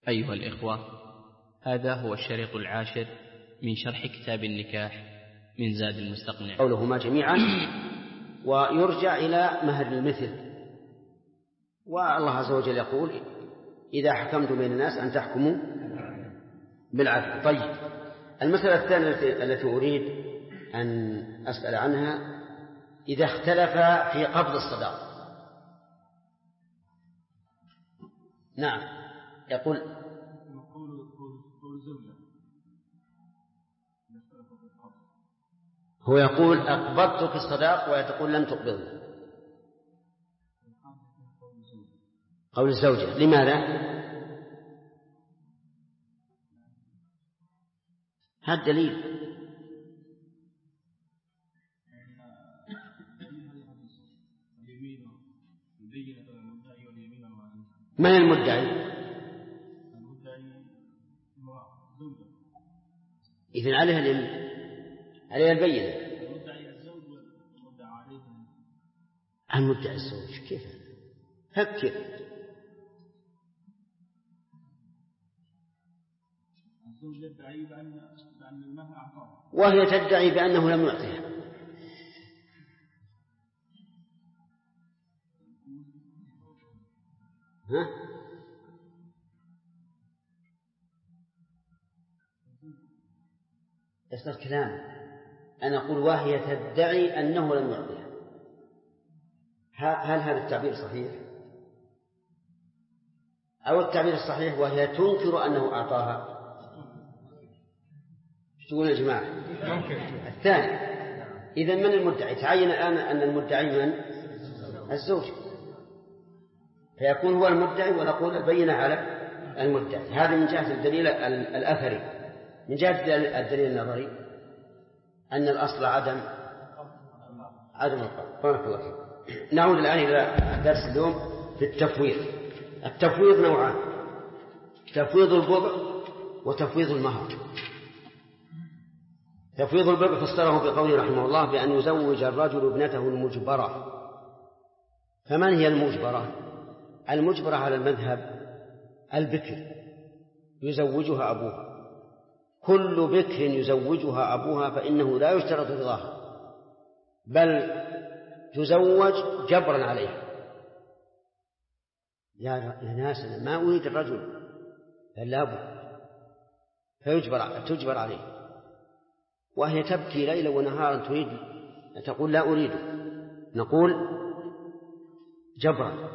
أيها الإخوة، هذا هو الشريط 10 من شرح كتاب النكاح من زاد المستقنع. قولهما جميعا ويرجع إلى مهر المثل. والله عز وجل يقول: إذا حكمتم بين الناس أن تحكموا بالعدل. طيب، المسألة الثانية التي أريد أن أسأل عنها: إذا اختلف في قبض الصداق. نعم، يقول هو يقول: أقبضتك الصداق، وهي تقول: لم تقبضني. قول الزوجة. لماذا؟ هذا دليل. من المدعي؟ إذن عليها البينة. المدعي الزوج. كيف؟ فكر. وهي تدعي بأنه لم يعطيها. ها؟ يصدر كلام. أنا أقول وهي تدعي أنه لم يعطيها. هل هذا التعبير صحيح؟ أو التعبير الصحيح وهي تنكر أنه أعطاها؟ شو تقول يا جماعة؟ الثاني. إذن من المدعي؟ تعين الآن أن المدعي من؟ الزوج. فيكون هو المدعي ونقول البينة على المدعي. هذا من جهة الدليل الأثري. من جهة الدليل النظري أن الأصل عدم القبض. بارك الله فيك. نعود الآن إلى درس اليوم في التفويض. التفويض نوعان: تفويض البضع وتفويض المهر. تفويض البضع فسره بقوله رحمه الله بأن يزوج الرجل ابنته المجبرة. فمن هي المجبرة؟ المجبرة على المذهب البكر يزوجها أبوها. كل بكر يزوجها أبوها فإنه لا يشترط رضاها، بل تزوج جبرا عليها. يا ناس، أنا ما أريد الرجل، بل لابد، تجبر عليه. وهي تبكي ليلا ونهارا تريد، تقول لا أريد. نقول جبرا.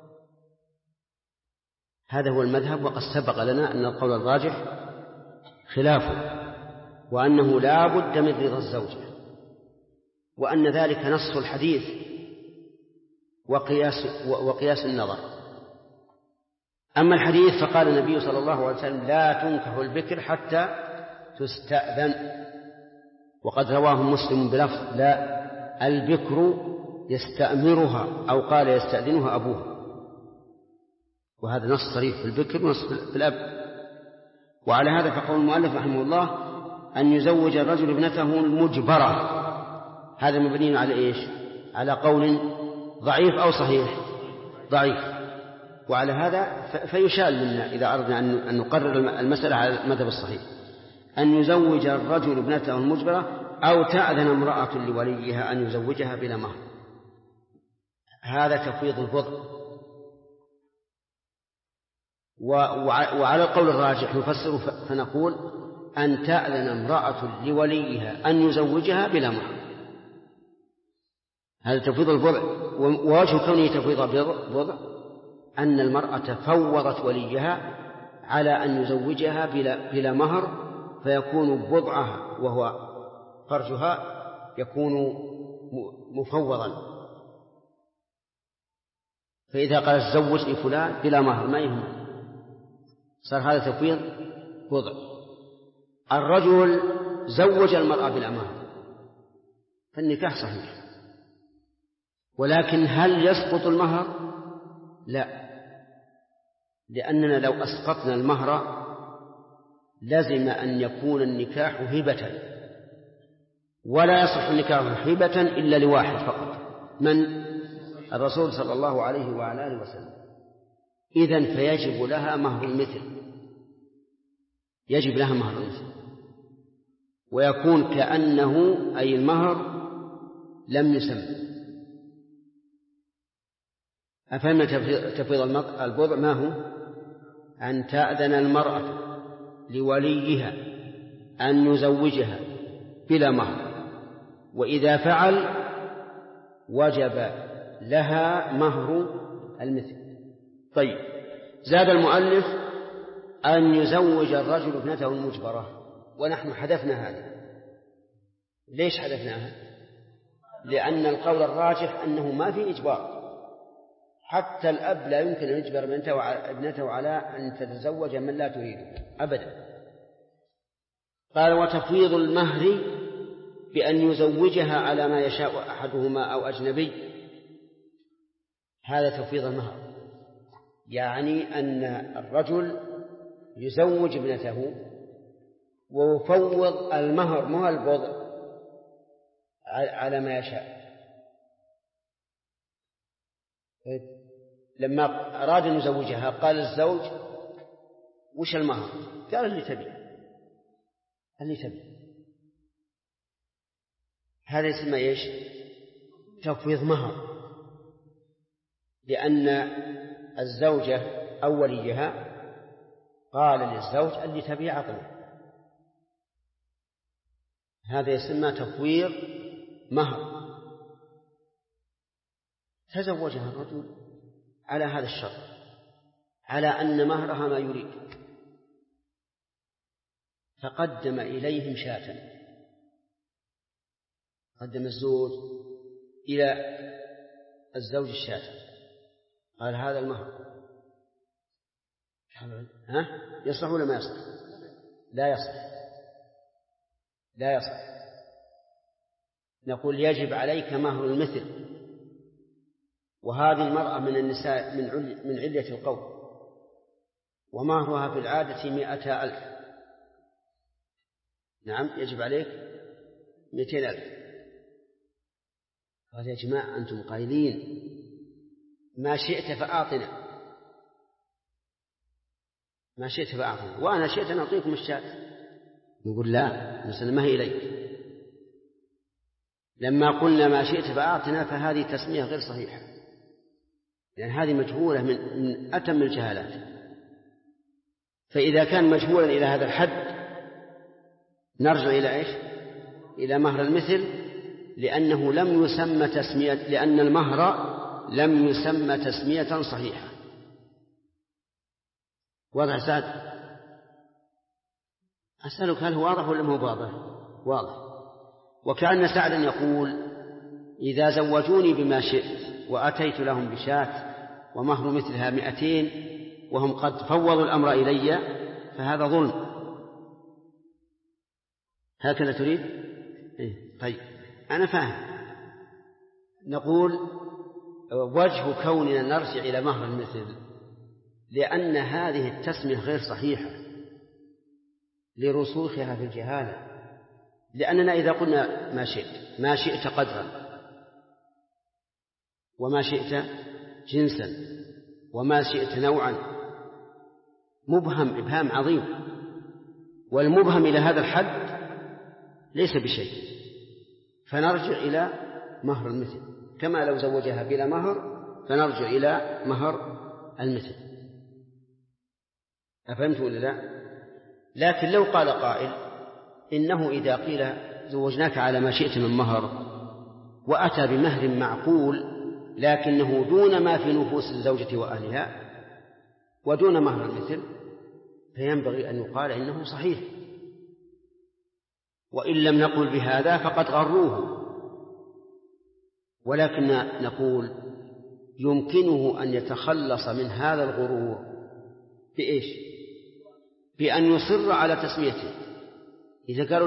هذا هو المذهب. وقد سبق لنا أن القول الراجح خلافه، وأنه لا بد من رضا الزوجة، وأن ذلك نص الحديث وقياس النظر. أما الحديث فقال النبي صلى الله عليه وسلم: لا تنكح البكر حتى تستأذن. وقد رواه مسلم بلفظ: لا، البكر يستأمرها، أو قال يستأذنها أبوها. وهذا نص صريح في البكر ونص في الأب. وعلى هذا فقول المؤلف رحمه الله أن يزوج الرجل ابنته المجبرة. هذا مبني على إيش؟ على قول ضعيف أو صحيح؟ ضعيف. وعلى هذا فيشال منا إذا أردنا أن نقرر المسألة على المذهب الصحيح: أن يزوج الرجل ابنته المجبرة أو تأذن امرأة لوليها أن يزوجها بلا مهر. هذا تفويض البضع. وعلى القول الراجح نفسر فنقول: أن تأذن امرأة لوليها أن يزوجها بلا مهر. هذا تفويض البضع. ووجه كونه تفويض البضع أن المرأة فوضت وليها على أن يزوجها بلا مهر، فيكون بضعها وهو فرجها يكون مفوضا. فإذا قال زوج لفلان بلا مهر ما يهم، صار هذا تفويض بضع. الرجل زوج المرأة بلا مهر فالنكاح صحيح، ولكن هل يسقط المهر؟ لا، لأننا لو أسقطنا المهر لازم أن يكون النكاح هبة، ولا يصح النكاح هبة إلا لواحد فقط، من؟ الرسول صلى الله عليه وعلى آله وسلم. إذن فيجب لها مهر المثل. يجب لها مهر المثل، ويكون كأنه أي المهر لم يسمى. أفهم تفويض البضع ما هو؟ أن تأذن المرأة لوليها أن يزوجها بلا مهر، وإذا فعل وجب لها مهر المثل. طيب، زاد المؤلف أن يزوج الرجل ابنته المجبرة، ونحن حذفنا هذه. ليش حذفناها؟ لأن القول الراجح أنه ما في إجبار، حتى الأب لا يمكن أن يجبر ابنته على أن تتزوج من لا تريده أبدا. قال وتفويض المهر بأن يزوجها على ما يشاء أحدهما أو أجنبي، هذا تفويض المهر، يعني أن الرجل يزوج ابنته ويفوض المهر مو البضع على ما يشاء. لما أراد أن يزوجها قال الزوج وش المهر؟ قال اللي تبي. هذا يسمى إيش؟ تفويض مهر، لأن الزوجة أو وليها قال للزوج اللي تبي عطني. هذا يسمى تفويض مهر. تزوجها الرجل على هذا الشرط، على أن مهرها ما يريد، فقدم إليهم شاة. قدم الزوج إلى الزوج الشاة، قال هذا المهر. يصلح ولا ما يصلح؟ لا يصلح. نقول يجب عليك مهر المثل، وهذه المرأة من النساء من علية القوم، ومهرها في العادة 100,000. نعم، يجب عليك 200,000. قال يا جماعة أنتم قائلين ما شئت فأعطنا، وأنا شئت أن أعطيكم الشاة. نقول لا، مثل ما هي إليك. لما قلنا ما شئت فأعطنا فهذه تسمية غير صحيحة، لأن هذه مجهولة من أتم الجهالات. فإذا كان مجهولا إلى هذا الحد نرجع إلى إيش؟ إلى مهر المثل، لأنه لم يسمى تسمية، لأن المهر لم يسمى تسمية صحيحة. واضح سعد؟ أسألك هل هو واضح ولا مو واضح؟ واضح. وكأن سعدا يقول إذا زوجوني بما شئت وأتيت لهم بشاة ومهر مثلها 200 وهم قد فوضوا الأمر إلي فهذا ظلم. هكذا تريد؟ طيب أنا فاهم. نقول وجه كوننا نرجع إلى مهر المثل لأن هذه التسمية غير صحيحة لرسوخها في الجهالة. لأننا إذا قلنا ما شئت قدرا وما شئت جنسا وما شئت نوعا، مبهم إبهام عظيم، والمبهم إلى هذا الحد ليس بشيء، فنرجع إلى مهر المثل. كما لو زوجها بلا مهر فنرجع إلى مهر المثل. أفهمت ولا لا؟ لكن لو قال قائل إنه إذا قيل زوجناك على ما شئت من مهر وأتى بمهر معقول لكنه دون ما في نفوس الزوجة وأهلها ودون مهر المثل، فينبغي أن يقال إنه صحيح. وإن لم نقل بهذا فقد غروه. ولكن نقول يمكنه أن يتخلص من هذا الغرور بإيش؟ بأن يصر على تسميته. إذا قالوا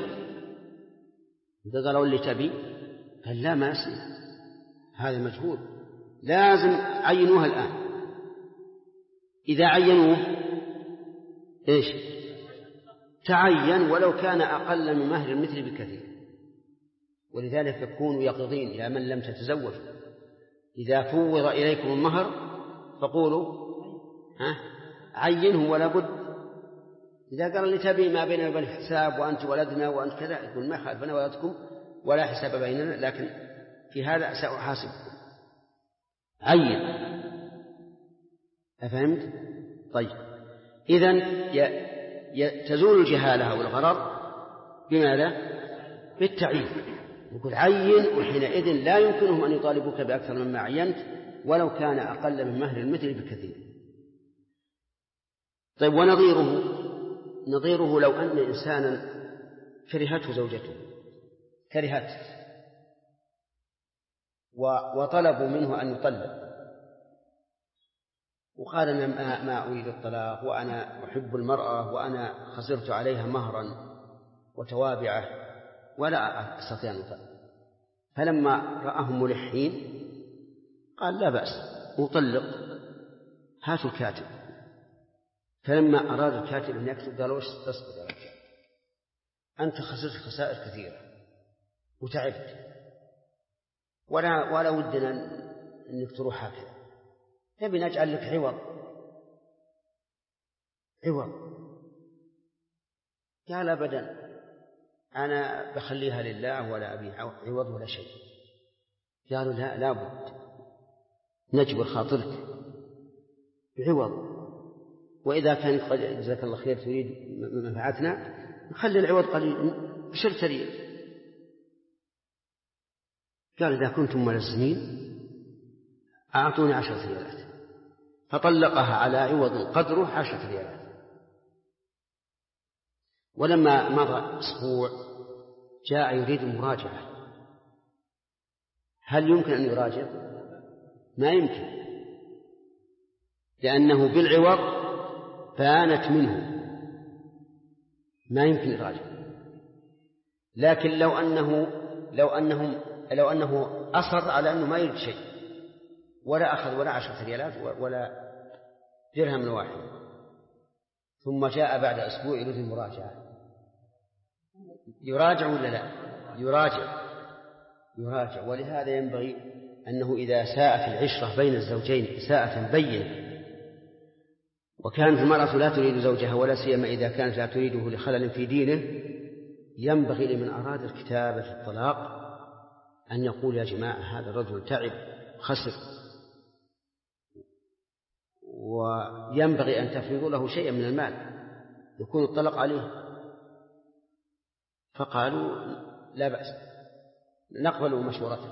اللي تبي قال لا ما أسمي، هذا مجهول، لازم عينوها الآن. إذا عينوه إيش؟ تعين ولو كان أقل من مهر المثل بكثير. ولذلك كونوا يقظين يا من لم تتزوج، إذا فوض إليكم المهر فقولوا عينه ولا بد إذا قال لي تبي ما بيننا وبين حساب وأنت ولدنا وأنت كذا، يقول ما خالف، أنا ولدكم ولا حساب بيننا، لكن في هذا سأحاسبكم. عين. أفهمت؟ طيب، إذن تزول الجهالة والغرر بماذا؟ بالتعيين. يقول عين، وحينئذ لا يمكنهم أن يطالبوك بأكثر مما عينت ولو كان أقل من مهر المثل بكثير. طيب، ونظيره لو أن إنسانا كرهته زوجته، كرهته وطلبوا منه أن يطلق، وقال أنا ما أريد الطلاق، وأنا أحب المرأة، وأنا خسرت عليها مهرا وتوابعه ولا أستطيع أن أطلق. فلما رآهم ملحين قال لا بأس، أطلق، هاتوا الكاتب. فلما أراد الكاتب أن يكتب قالوا اصبر يا رجال، أنت خسرت خسائر كثيرة وتعبت، ولا ودنا أنك تروح هكذا، نبي نجعل لك عوض. قال أبدا، أنا بخليها لله ولا أبي عوض ولا شيء. قالوا لا بد نجبر خاطرك بعوض، وإذا كان قد جزاك الله خير تريد منفعتنا نخلي العوض قليل بشرط ريال. قال إذا كنتم ملزمين أعطوني 10 ريالات، فطلقها على عوض قدره 10 ريالات. ولما مضى أسبوع جاء يريد المراجعة. هل يمكن أن يراجع؟ ما يمكن، لأنه بالعوض فانت منه، ما يمكن يراجع. لكن لو أنه أصر على أنه ما يريد شيء، ولا أخذ ولا 10 ريالات ولا درهم واحد، ثم جاء بعد أسبوع يريد المراجعة، يراجع ولا لا؟ يراجع. ولهذا ينبغي أنه إذا ساءت العشرة بين الزوجين إساءة بينة، وكانت المرأة لا تريد زوجها ولا سيما إذا كانت لا تريده لخلل في دينه، ينبغي لمن أراد الكتابة في الطلاق أن يقول يا جماعة هذا الرجل تعب خسر، وينبغي أن تفرضوا له شيئا من المال يكون الطلاق عليه. فقالوا لا بأس، نقبل مشورتك،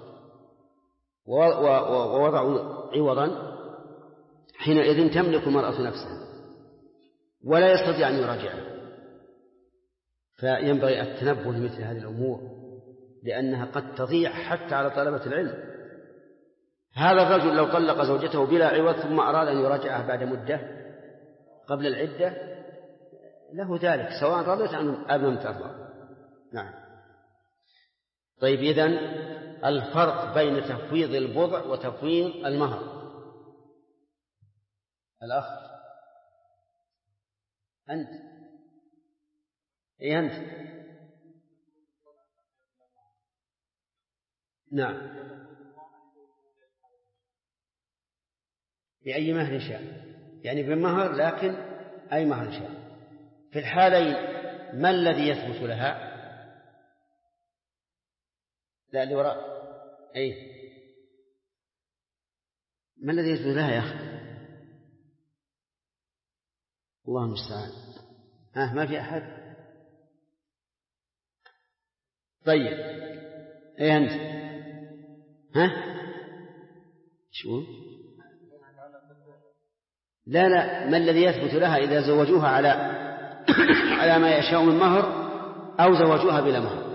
ووضعوا عوضا. حينئذ تملك المرأة نفسها ولا يستطيع أن يراجعها. فينبغي التنبه لمثل هذه الأمور، لأنها قد تضيع حتى على طلبة العلم. هذا الرجل لو طلق زوجته بلا عوض ثم أراد أن يراجعها بعد مدة قبل العدة له ذلك، سواء رضت أم لم ترضى. نعم. طيب، إذن الفرق بين تفويض البضع وتفويض المهر. الأخ أنت أنت نعم، بأي مهر شاء، يعني بالمهر، لكن أي مهر شاء. في الحالين ما الذي يثبت لها؟ لا اللي وراء، ما الذي يثبت لها يا أخي؟ الله المستعان. ما في أحد؟ طيب، أنت شو؟ لا ما الذي يثبت لها إذا زوجوها على ما يشاء من مهر أو زوجوها بلا مهر؟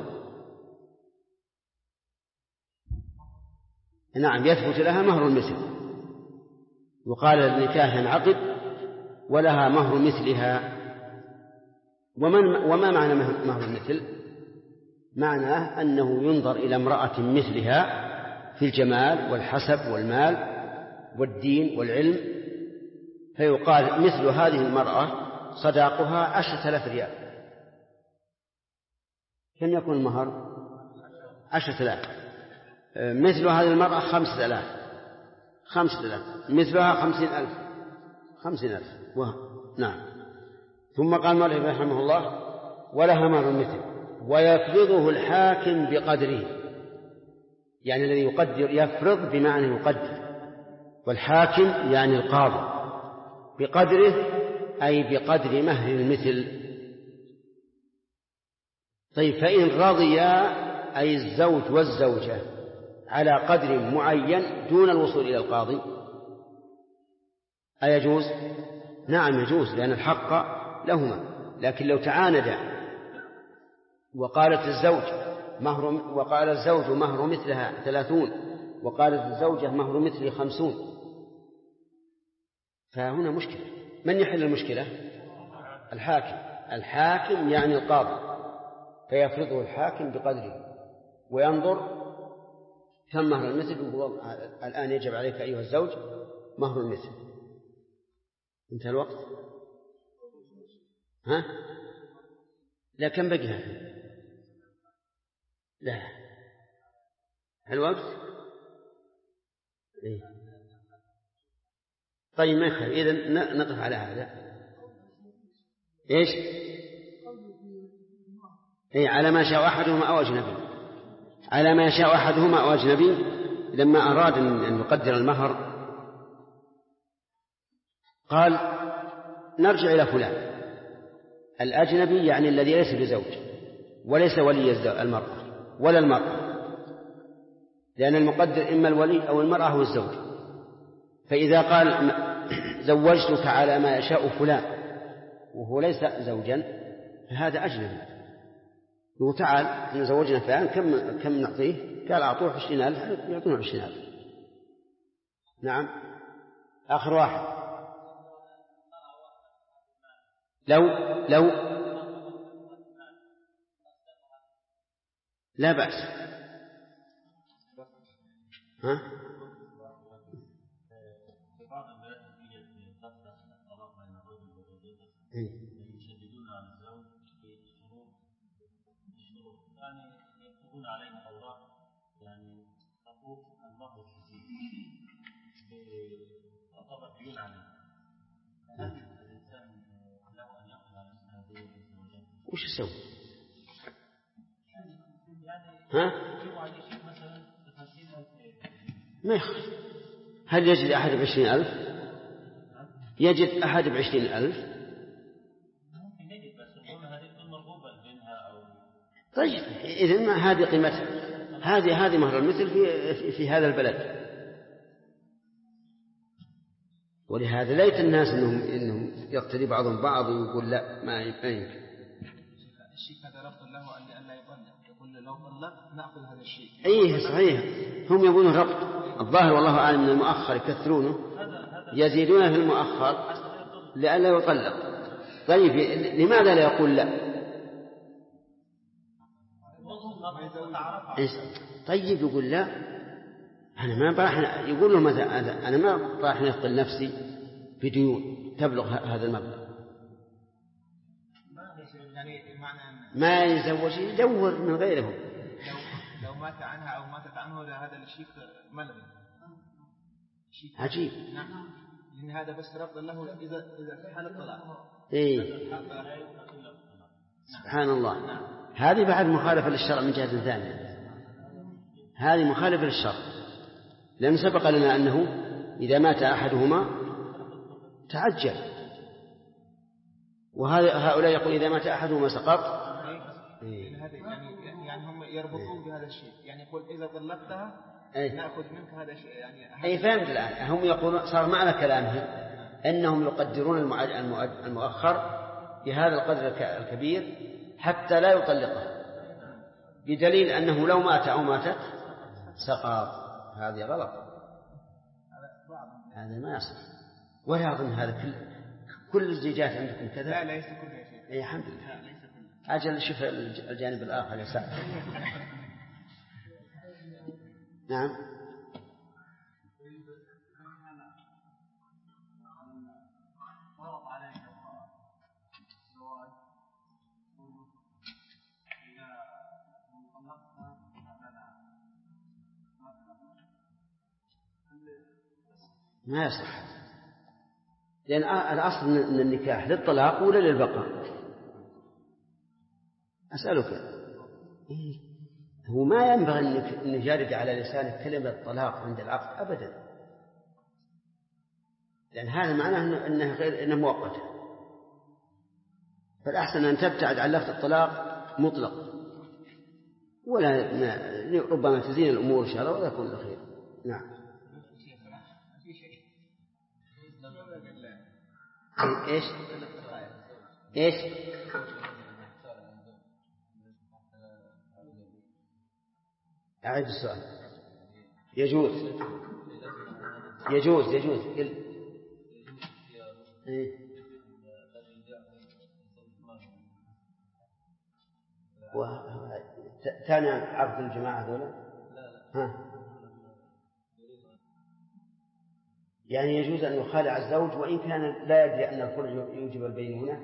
نعم، يثبت لها مهر المثل، وقال النكاح ينعقد ولها مهر مثلها. وما معنى مهر المثل؟ معناه أنه ينظر إلى امرأة مثلها في الجمال والحسب والمال والدين والعلم، فيقال مثل هذه المرأة صداقها 10,000 ريال. كم يكون المهر؟ 10,000. مثل هذه المرأة 5,000. مثلها 50,000. نعم. ثم قال مالك رحمه الله ولها مهر مثل ويفرضه الحاكم بقدره، يعني الذي يقدر يفرض بمعنى يقدر، والحاكم يعني القاضي، بقدره أي بقدر مهر المثل. طيب فإن رضيا أي الزوج والزوجة على قدر معين دون الوصول إلى القاضي أيجوز؟ نعم يجوز، لأن الحق لهما. لكن لو تعاندا وقال الزوج مهر مثلها 30 وقالت الزوجة مهر مثله 50 فهنا مشكلة. من يحل المشكلة؟ الحاكم يعني القاضي، فيفرضه الحاكم بقدره وينظر كم مهر المثل. الآن يجب عليك أيها الزوج مهر المثل. انتهى الوقت؟ ها؟ لا كم بقي؟ لا الوقت؟ إيه؟ طيب ما يخالف، إذن نقف على هذا. إيش؟ إيه على ما شاء أحدهما أو أجنبي، على ما يشاء أحدهما أو أجنبي. لما أراد أن يقدر المهر قال نرجع إلى فلان الأجنبي، يعني الذي ليس بزوج وليس ولي المرأة ولا المرأة، لأن المقدر إما الولي أو المرأة أو الزوج. فإذا قال زوجتك على ما يشاء فلان وهو ليس زوجا فهذا أجنبي. وتعال زوجنا فلان كم نعطيه؟ قال أعطوه 20,000، يعطونه 20,000. نعم آخر واحد. لو لا بأس. ها؟ يشددون على الزوج في الشروط، يعني يكتبون علينا أوراق يعني تفوق المهر تعتبر ديون عليه. هل الإنسان له أن يأخذ على هذه الزوجات؟ وش يسوي؟ ها؟ يجب عليه شيء مثلا 50,000 ما يخالف. هل يجد أحد ب20,000؟ يجد أحد ب20,000؟ طيب إذن ما هذه قيمتها، هذه مهر المثل في هذا البلد. ولهذا ليت الناس إنهم يقتدي بعضهم بعض ويقول لا ما يمكن. الشيء هذا رفض له أن لا يطلق، يقول لو طلق نأخذ هذا الشيء. أيه صحيح، هم يقولون رفض. الظاهر والله أعلم من المؤخر يكثرونه، يزيدون في المؤخر لئلا يطلق. طيب لماذا لا يقول لا؟ طيب يقول لا أنا ما براح، يقول له ماذا أنا ما راح نثقل نفسي بديون تبلغ هذا المبلغ. ما يزوج يدور من غيره. لو مات عنها أو ماتت عنه هذا الشيء ملغي. عجيب. نعم لأن هذا بس رفض له إذا في حال الطلاق. إيه سبحان الله. هذه بعد مخالفة للشرع من جهة ثانية، هذه مخالفة للشرع، لأن سبق لنا أنه إذا مات أحدهما تعجل، وهؤلاء يقول إذا مات أحدهما سقط. يعني هم يربطون بهذا الشيء، يعني يقول إذا طلقتها نأخذ منك هذا الشيء. يعني أي فهمت الآن. هم يقولون صار معنى كلامهم أنهم يقدرون المؤخر بهذا القدر الكبير حتى لا يطلقها، بدليل أنه لو مات أو ماتت سقط. هذه غلط، هذا ما يصح. ولا أظن هذا كل الزيجات عندكم كذا. لا ليس كل شيء. أي الحمد لله. أجل شوف الجانب الآخر يا سعد. نعم ما يصح، لأن الأصل من النكاح للطلاق ولا للبقاء؟ أسألك. هو ما ينبغي أن يجرد على لسانك كلمة الطلاق عند العقد أبدا، لأن هذا معناه أنه مؤقت. فالأحسن أن تبتعد عن لفظ الطلاق مطلق، ولا ربما تزين الأمور إن شاء الله ولا يكون الخير. نعم. إيش أعيد السؤال. يجوز ثاني عقد الجماعة هذولا يعني يجوز أن يخالع الزوج وإن كان لا يدري أن الخلع يوجب البينونة.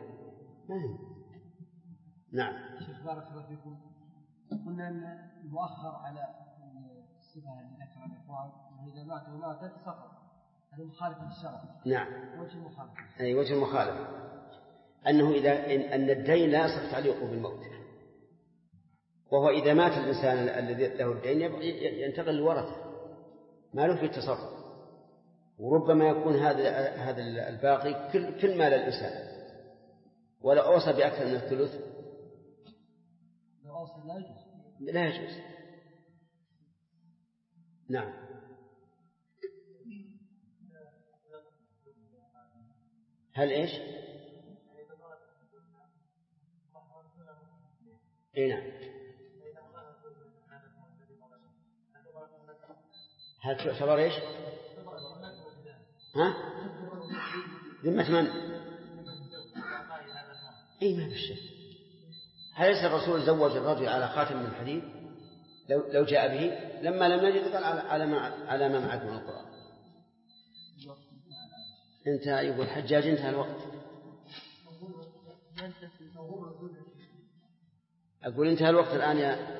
نعم. شيخ بارك الله فيكم، قلنا أن المؤخر على الصفة التي ذكرها الإخوان وإذا مات وماتت سقط، هذا مخالف للشرع. نعم. وجه المخالفة. أي وجه المخالفة أنه أن الدين لا يصح تعليقه بالموت، وهو إذا مات الإنسان الذي له الدين ينتقل للورثة ما له في التصرف، وربما يكون هذا الباقي كل مال الإنسان، ولا أوصى بأكثر من الثلث لا يجوز. نعم. هل إيش؟ نعم. هل تعتبر إيش؟ ذمة من؟ ما بالشك. هل ليس الرسول زوج الرجل على خاتم من الحديد لو جاء به لما لم يجد قال على ما معك من القرآن. انت أيها الحجاج انتهى الوقت. أقول انتهى الوقت الآن يا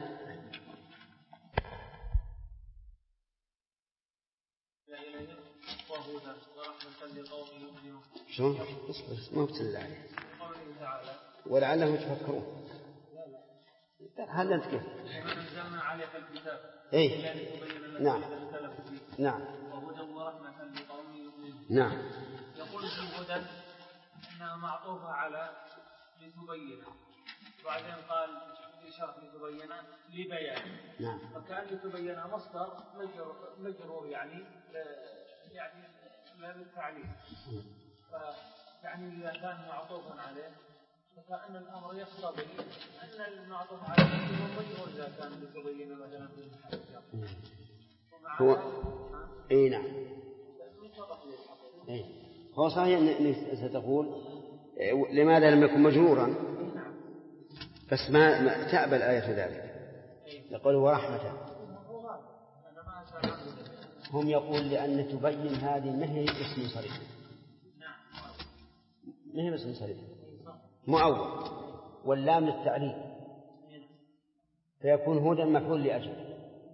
شلون؟ ما ابتلى عليه ولعلهم يتفكرون. هل أنت كيف؟ أنزلنا عليك الكتاب. نعم. نعم. وهدى ورحمة لقوم يؤمنون. نعم. يقول في هدى إنها معطوفة على لتبين، وبعدين قال في شرح لتبين لبيان. نعم. فكان لتبين مصدر مجرور يعني للتعليل. يعني إذا كان معطوفا عليه فكأن الأمر يقتضي أن المعطوف عليه هو مجرور إذا كان لتبين مثلا في الحديث. هو نعم. هو صحيح أن ستقول لماذا لم يكن مجرورا، بس ما تأبى الآية ذلك. يقول هو رحمة. هم يقول لأن تبين هذه ما هي اسم صريح، ما هي اسم صريح مؤول، واللام للتعليل فيكون هدى مفعول لأجل.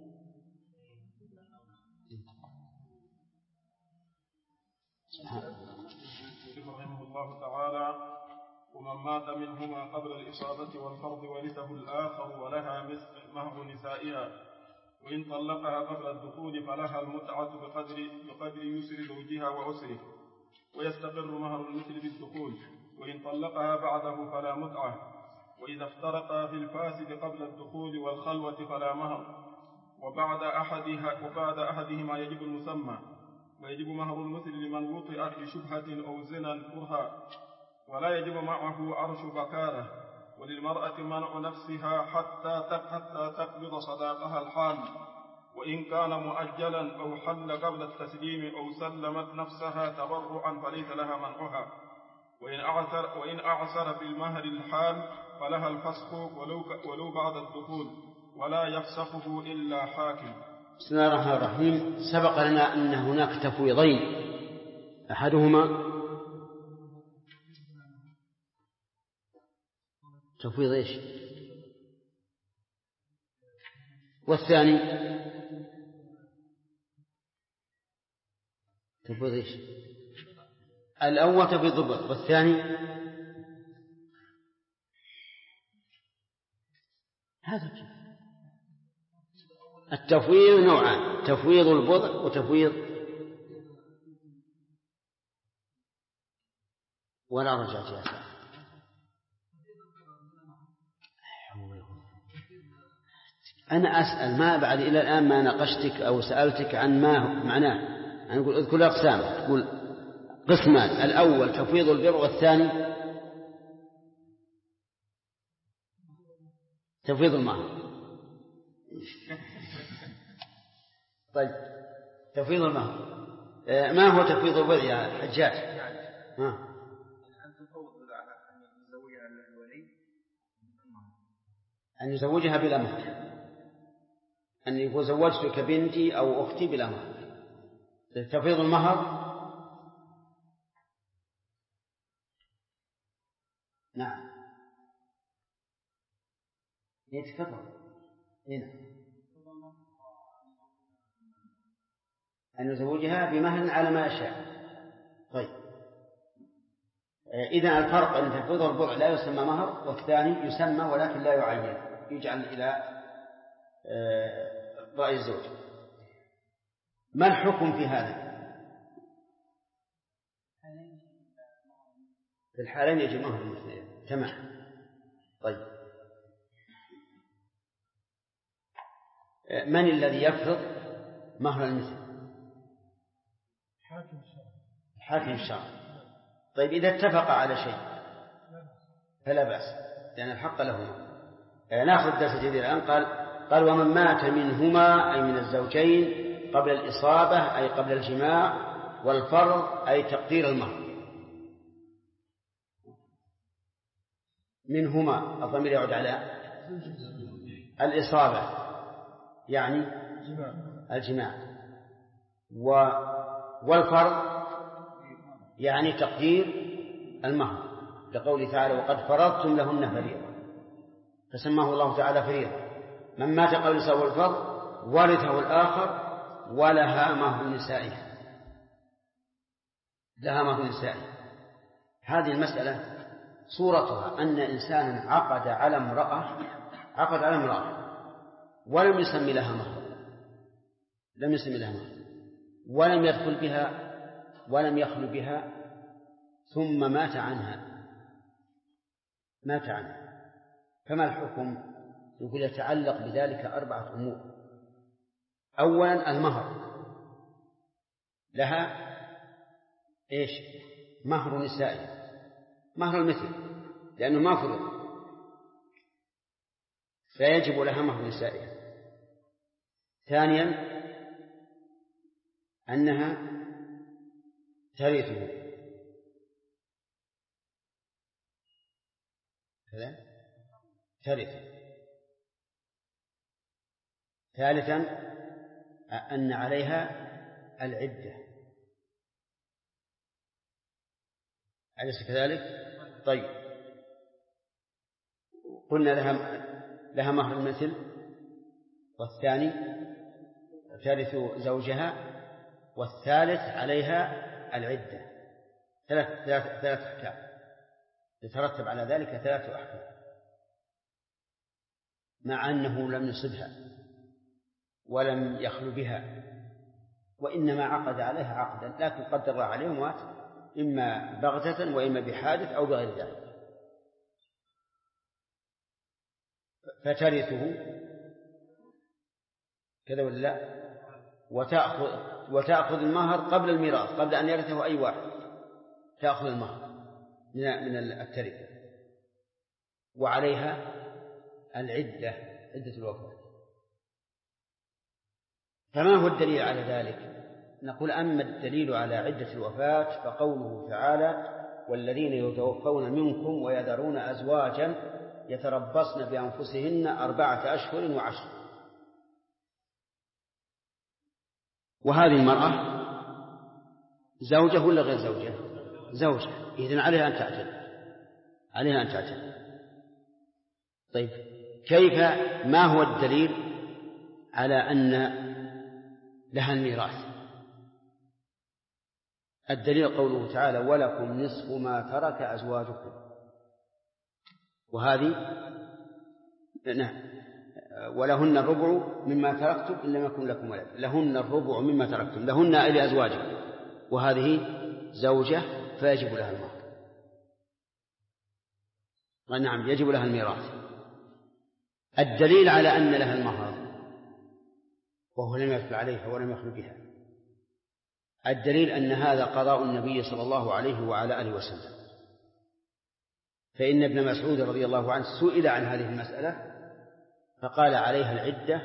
رحمه الله تعالى: ومن مات منهما قبل الإصابة والفرض ورثه الآخر ولها مثل مهر نسائها، وإن طلقها قبل الدخول فلها المتعة بقدر يسر زوجها وعسره، ويستقر مهر المثل بالدخول، وإن طلقها بعده فلا متعة، وإذا افترقا في الفاسد قبل الدخول والخلوة فلا مهر، وبعد أحدهما يجب المسمى، ويجب مهر المثل لمن وطئ بشبهة أو زنا كرها، ولا يجب معه عرش بكارة، وللمرأة منع نفسها حتى تقبض صداقها الحال، وإن كان مؤجلا أو حل قبل التسليم أو سلمت نفسها تبرعا فليس لها منعها، وإن أعسر في المهر الحال فلها الفسخ ولو بعد الدخول، ولا يفسخه إلا حاكم. بسم الله الرحمن الرحيم. سبق لنا أن هناك تفويضين، أحدهما تفويض إيش؟ والثاني تفويض إيش؟ الأول تفويض البضع والثاني هذا كيف؟ التفويض نوعان: تفويض البضع وتفويض ولا رجعت يا سعد. أنا أسأل ما بعد إلى الآن ما ناقشتك أو سألتك عن ما معناه. أنا أقول اذكر أقسام، تقول قسمان: الأول تفويض البر والثاني تفويض المهر. طيب تفويض المهر ما هو تفويض البر يا حجاج؟ أن تفوض أن يزوجها الولي أن يزوجها بلا مهر، أن يقول زوجتك بنتي أو أختي بلا مهر. تفويض المهر نعم يتكفر هنا أن يزوجها بمهر على ما يشاء. طيب إذن الفرق أن تفويض البضع لا يسمى مهر، والثاني يسمى ولكن لا يعين، يجعل إلى رأي الزوج. ما الحكم في هذا؟ في الحالين يجب مهر الاثنين. تمام. طيب من الذي يفرض مهر المثل؟ حاكم الشرع. طيب إذا اتفق على شيء فلا بأس، لأن الحق لهما. نأخذ درس جديد الآن. قال ومن مات منهما أي من الزوجين قبل الإصابة أي قبل الجماع، والفرض أي تقدير المهر. منهما الضمير يعود على الإصابة يعني الجماع، والفرض يعني تقدير المهر، لقوله تعالى وقد فرضتم لهن فريضة، فسماه الله تعالى فريضة. من مات قبل الإصابة والفرض ورثه الآخر ولها مهر نسائها، لها مهر نسائها. هذه المسألة صورتها أن إنسانا عقد على امرأة ولم يسمي لها مهر، ولم يدخل بها ولم يخلو بها، ثم مات عنها. فما الحكم؟ يقول يتعلق بذلك 4 أمور. أولا المهر، لها إيش؟ مهر نسائها، مهر المثل، لأنه ما فرض، فيجب لها مهر نسائها. ثانيا أنها ترثه، ثالثا أن عليها العدة، أليس كذلك؟ طيب قلنا لها مهر المثل، والثاني ترث زوجها، والثالث عليها العدة. 3 أحكام يترتب على ذلك 3 أحكام، مع أنه لم يصبها ولم يخلو بها، وإنما عقد عليها عقدا، لكن قدر الله عليه ومات إما بغتة وإما بحادث أو بغير ذلك، فترثه كذا ولا لا، وتأخذ المهر قبل الميراث، قبل أن يرثه أي واحد تأخذ المهر من التركة، وعليها العدة، عدة الوفاة. فما هو الدليل على ذلك؟ نقول أما الدليل على عدة الوفاة فقوله تعالى والذين يتوفون منكم ويذرون أزواجا يتربصن بأنفسهن 4 أشهر و10. وهذه المرأة زوجة ولا غير زوجة؟ زوجة، إذن عليها أن تعتد. طيب كيف، ما هو الدليل على أن لها الميراث؟ الدليل قوله تعالى ولكم نصف ما ترك أزواجكم، وهذه نعم ولهن الربع مما تركتم إن لم يكن لكم ولد، لهن الربع مما تركتم، لهن أي أزواجكم، وهذه زوجة فيجب لها المهر. نعم يجب لها الميراث. الدليل على أن لها المهر وهو لم يدخل عليها ولم يخل بها، الدليل أن هذا قضاء النبي صلى الله عليه وعلى آله وسلم، فإن ابن مسعود رضي الله عنه سئل عن هذه المسألة فقال عليها العدة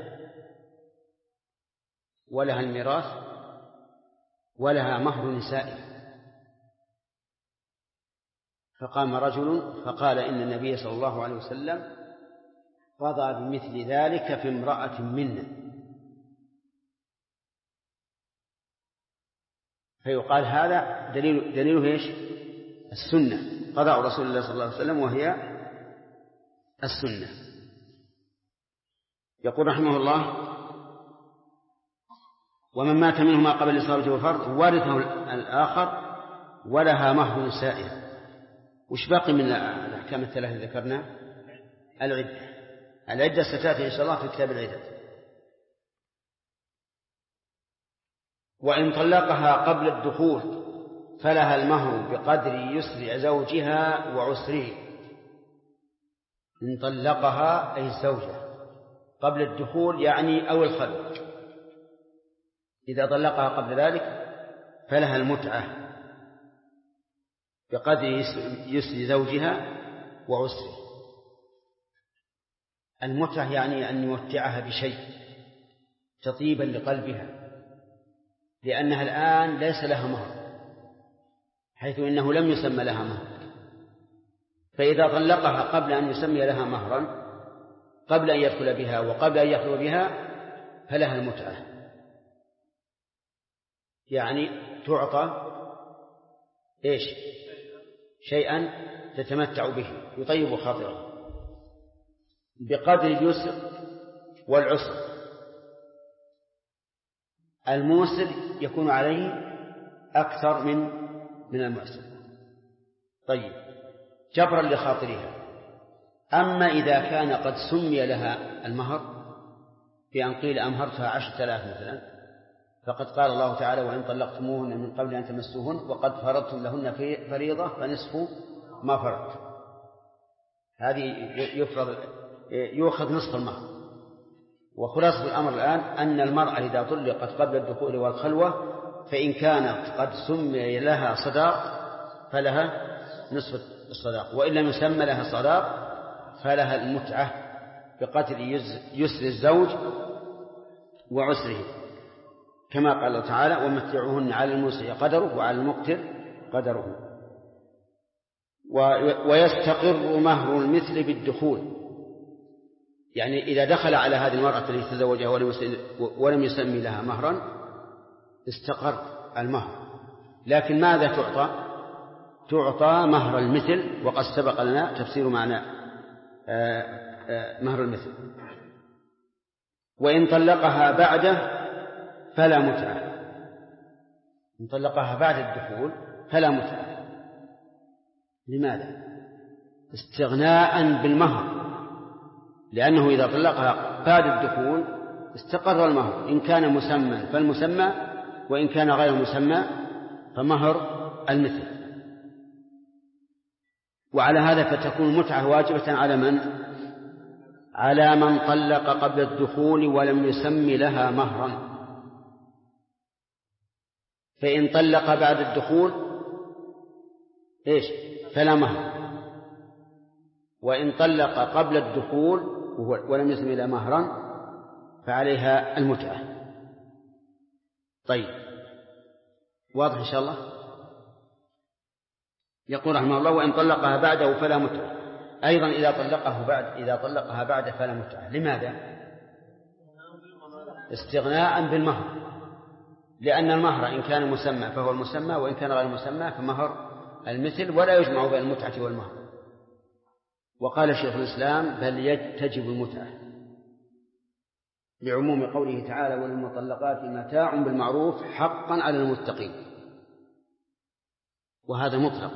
ولها الميراث ولها مهر نسائها. فقام رجل فقال إن النبي صلى الله عليه وسلم قضى بمثل ذلك في امرأة منا، فيقال هذا دليله ايش؟ السنة، قضاء رسول الله صلى الله عليه وسلم وهي السنة. يقول رحمه الله ومن مات منهما قبل الإصابة والفرض ورثه الآخر ولها مهر نسائها. وش باقي من الأحكام الثلاثة ذكرنا؟ العدة ستأتي إن شاء الله في كتاب العدة. وإن طلقها قبل الدخول فلها المهر بقدر يسر زوجها وعسره. إن طلقها أي الزوجة قبل الدخول يعني أو الخلوة، إذا طلقها قبل ذلك فلها المتعة بقدر يسر زوجها وعسره. المتعة يعني أن يمتعها بشيء تطيبا لقلبها، لأنها الآن ليس لها مهر، حيث إنه لم يسمى لها مهر، فإذا طلقها قبل أن يسمي لها مهرا، قبل أن يدخل بها وقبل أن يخلو بها، فلها المتعة، يعني تعطى إيش؟ شيئا تتمتع به يطيب خاطرها بقدر اليسر والعسر. الموسر يكون عليه أكثر من المعسر، طيب، جبرا لخاطرها. أما إذا كان قد سمي لها المهر بأن قيل أمهرتها 10,000 مثلا، فقد قال الله تعالى وإن طلقتموهن من قبل أن تمسوهن وقد فرضتم لهن فريضة فنصف ما فرضت، هذه يؤخذ نصف المهر. وخلاصة الأمر الآن أن المرأة إذا طلقت قبل الدخول والخلوة فإن كانت قد سمي لها صداق فلها نصف الصداق، وإن لم يسمى لها صداق فلها المتعة بقدر يسر الزوج وعسره، كما قال الله تعالى ومتعوهن على الموسع قدره وعلى المقتر قدره. ويستقر مهر المثل بالدخول، يعني إذا دخل على هذه المرأة التي تزوجها ولم يسمي لها مهرا استقر المهر. لكن ماذا تعطى مهر المثل، وقد سبق لنا تفسير معنى مهر المثل. وإن طلقها بعده فلا متعة، إن طلقها بعد الدخول فلا متعة. لماذا؟ استغناء بالمهر، لأنه إذا طلقها بعد الدخول استقر المهر، إن كان مسمى فالمسمى، وإن كان غير مسمى فمهر المثل. وعلى هذا فتكون متعة واجبة على من؟ على من طلق قبل الدخول ولم يسمي لها مهرا. فإن طلق بعد الدخول إيش؟ فلا مهر. وإن طلق قبل الدخول ولم يسمي لها مهرا فعليها المتعة. طيب، واضح إن شاء الله؟ يقول رحمه الله وإن طلقها بعده فلا متعة. أيضا إذا طلقها بعد فلا متعة. لماذا؟ استغناء بالمهر، لأن المهر إن كان مسمى فهو المسمى، وإن كان غير مسمى فمهر المثل، ولا يجمع بين المتعة والمهر. وقال شيخ الإسلام بل تجب المتعة لعموم قوله تعالى وللمطلقات متاع بالمعروف حقا على المتقين. وهذا مطلق،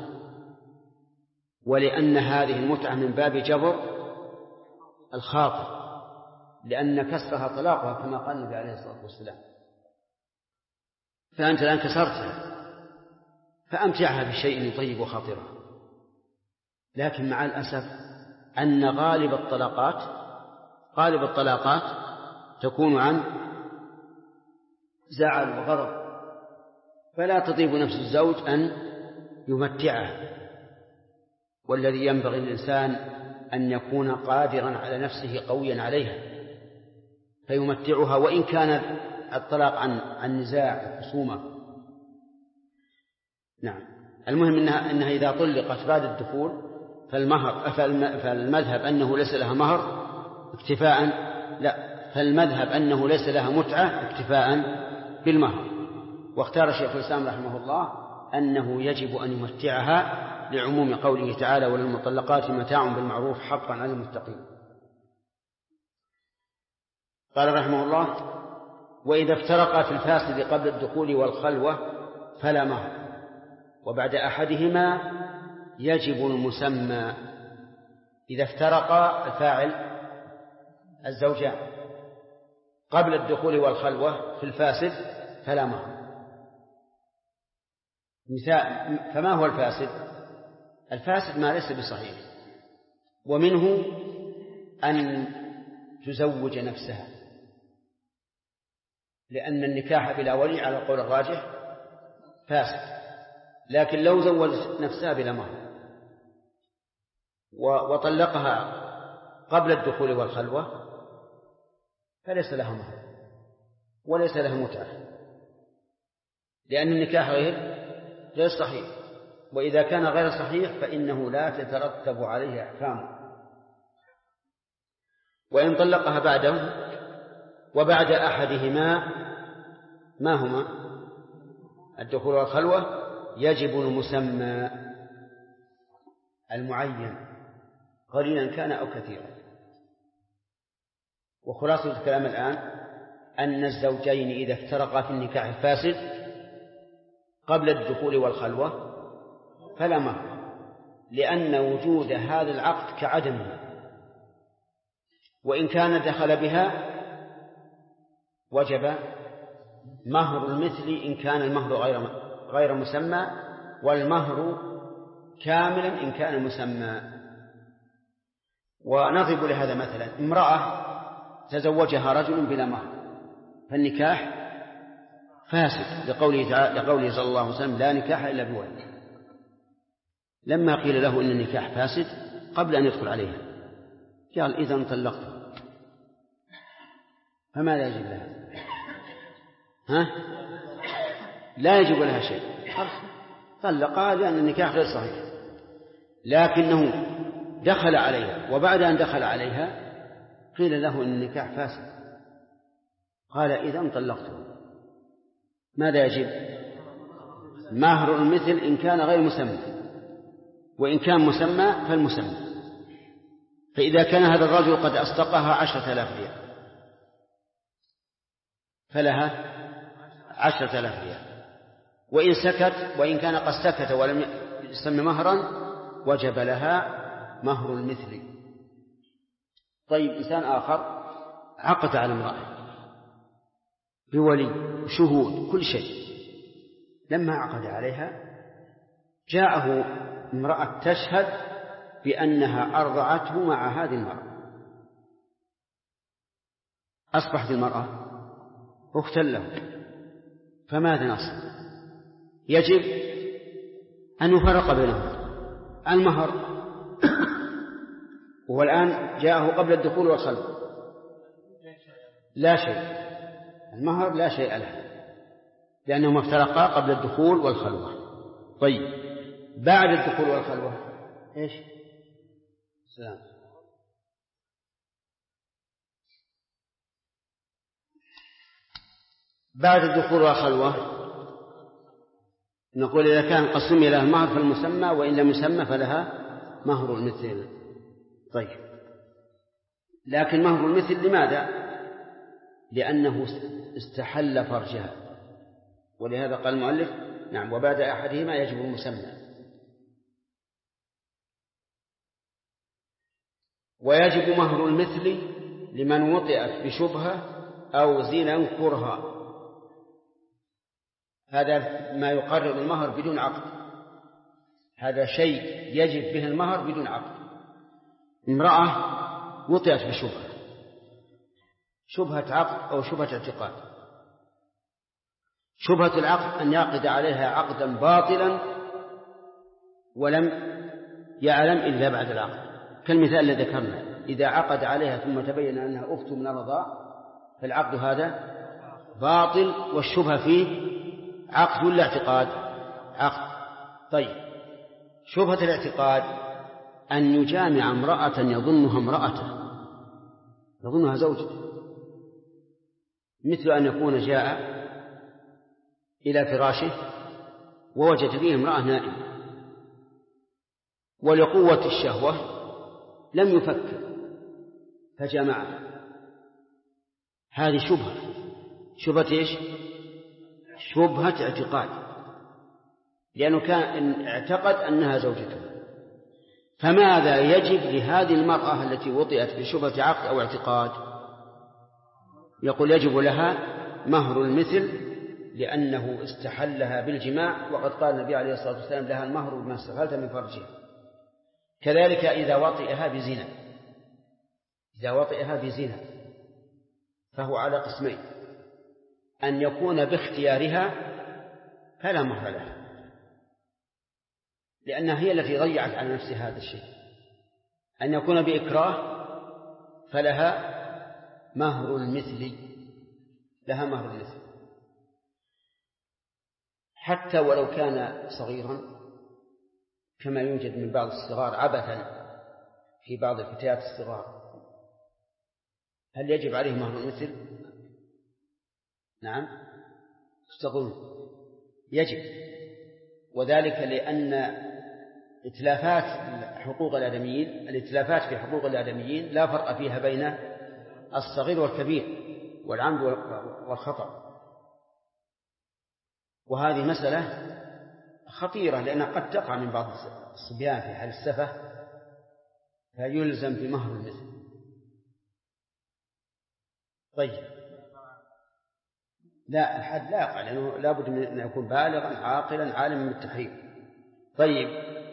ولأن هذه المتعة من باب جبر الخاطر، لأن كسرها طلاقها كما قال النبي عليه الصلاة والسلام. فأنت الآن كسرتها فأمتعها بشيء يطيب خاطرها، لكن مع الأسف أن غالب الطلاقات تكون عن زعل وغضب، فلا تطيب نفس الزوج أن يمتعها. والذي ينبغي للإنسان أن يكون قادرا على نفسه قويا عليها فيمتعها، وإن كان الطلاق عن نزاع وخصومة. نعم. المهم أنها إذا طلقت بعد الدخول فالمذهب أنه ليس لها مهر اكتفاء، فالمذهب أنه ليس لها متعة اكتفاء بالمهر. واختار شيخ الإسلام رحمه الله أنه يجب أن يمتعها لعموم قوله تعالى: وللمطلقات متاع بالمعروف حقا على المتقين. قال رحمه الله: وإذا افترقا في الفاسد قبل الدخول والخلوة فلا مهر، وبعد أحدهما يجب المسمى. إذا افترقا الفاعل الزوجان قبل الدخول والخلوة في الفاسد فلا مهر. فما هو الفاسد؟ الفاسد ما ليس بصحيح، ومنه أن تزوج نفسها، لأن النكاح بلا ولي على القول الراجح فاسد. لكن لو زوجت نفسها بلا مهر وطلقها قبل الدخول والخلوة فليس لها مهر وليس لها متعة، لأن النكاح غير صحيح، وإذا كان غير صحيح فإنه لا تترتب عليه أحكامه. وإن طلقها بعده وبعد أحدهما، ما هما؟ الدخول والخلوة، يجب المسمى المعين قليلا كان أو كثيرا. وخلاصة الكلام الآن أن الزوجين إذا افترقا في النكاح الفاسد قبل الدخول والخلوة فلا مهر، لأن وجود هذا العقد كعدمه، وإن كان دخل بها وجب مهر المثل إن كان المهر غير مسمى، والمهر كاملا إن كان مسمى. ونضرب لهذا مثلا: امرأة تزوجها رجل بلا مهر فالنكاح فاسد، لقوله صلى الله عليه وسلم: لا نكاح إلا بولي. لما قيل له إن النكاح فاسد قبل أن يدخل عليها قال: إذا طلقت، فماذا يجب لها؟ لا يجب لها شيء، طلقها لأن النكاح غير صحيح. لكنه دخل عليها، وبعد أن دخل عليها قيل له إن النكاح فاسد، قال: إذا طلقته. ماذا يجب؟ مهر المثل إن كان غير مسمى، وإن كان مسمى فالمسمى. فإذا كان هذا الرجل قد أصدقها 10,000 ريال فلها 10,000 ريال، وإن سكت، وإن كان قد سكت ولم يسمى مهرا وجب لها مهر المثل. طيب، إنسان آخر عقد على امرأة بولي شهود كل شيء، لما عقد عليها جاءه امرأة تشهد بأنها أرضعته مع هذه المرأة، أصبحت المرأة أختا له، فماذا نصنع؟ يجب أن يفرق بينهم. المهر وهو الآن جاءه قبل الدخول والخلوة لا شيء، المهر لا شيء له لأنهما افترقا قبل الدخول والخلوة. طيب، بعد الدخول والخلوة إيش؟ السلام. بعد الدخول والخلوة نقول إذا كان قد سمي لها المهر فالمسمى، وإن لم يسمى فلها مهر المثل. طيب، لكن مهر المثل لماذا؟ لأنه استحل فرجها، ولهذا قال المؤلف: نعم، وبعد أحدهما يجب المسمى. ويجب مهر المثل لمن وطئت بشبهة أو زنا كرها. هذا ما يقرر المهر بدون عقد، هذا شيء يجب به المهر بدون عقد. امرأة وطئت بشبهة، شبهة عقد أو شبهة اعتقاد. شبهة العقد أن يعقد عليها عقدا باطلا ولم يعلم إلا بعد العقد، كالمثال الذي ذكرنا، إذا عقد عليها ثم تبين أنها أخت من الرضاع فالعقد هذا باطل، والشبهة فيه عقد ولا اعتقاد؟ عقد. طيب، شبهة الاعتقاد أن يجامع امرأة يظنها امرأته، يظنها زوجته، مثل أن يكون جاء إلى فراشه ووجد فيه امرأة نائمة، ولقوة الشهوة لم يفكر فجامعها. هذه شبهة. شبهة إيش؟ شبهة اعتقاد، لأنه كان اعتقد أنها زوجته. فماذا يجب لهذه المرأة التي وطئت بشبهة عقد أو اعتقاد؟ يقول يجب لها مهر المثل، لأنه استحلها بالجماع، وقد قال النبي عليه الصلاة والسلام لها المهر بما استحلت من فرجها. كذلك إذا وطئها بزنا، إذا وطئها بزنا فهو على قسمين: أن يكون باختيارها فلا مهر لها، لأنها هي التي ضيعت على نفسها هذا الشيء. أن يكون بإكراه فلها مهر المثل، لها مهر المثل، حتى ولو كان صغيرا، كما يوجد من بعض الصغار عبثا في بعض الفتيات الصغار. هل يجب عليه مهر المثل؟ نعم، استقول يجب، وذلك لأن إتلافات حقوق الآدميين، الإتلافات في حقوق الآدميين لا فرق فيها بين الصغير والكبير والعمد والخطأ. وهذه مسألة خطيرة، لأنها قد تقع من بعض الصبيان في حال السفة فيلزم بمهر المثل. طيب، لا، الحد لا يقع، لأنه لا بد من أن يكون بالغا عاقلا عالما بالتحريم. طيب،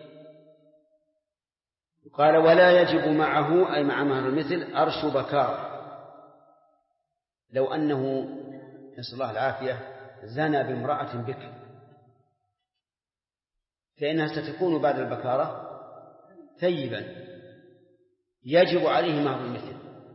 قال ولا يجب معه، أي مع مهر المثل، أرش بكار. لو أنه نسأل الله العافية زنى بامرأة بكر، فإنها ستكون بعد البكارة ثيبا، يجب عليه مهر المثل.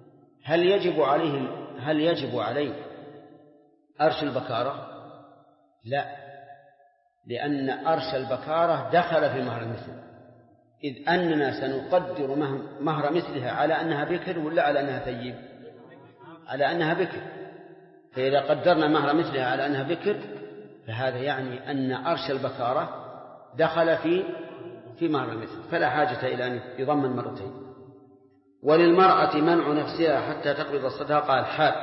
هل يجب عليه أرش البكارة؟ لا، لأن أرش البكارة دخل في مهر المثل، إذ أننا سنقدر مهر مثلها على أنها بكر ولا على أنها ثيب؟ على أنها بكر. فإذا قدرنا مهر مثلها على أنها بكر فهذا يعني أن أرش البكارة دخل في مهر المثل، فلا حاجة إلى أن يضمن مرتين. وللمرأة منع نفسها حتى تقبض الصداقة الحال.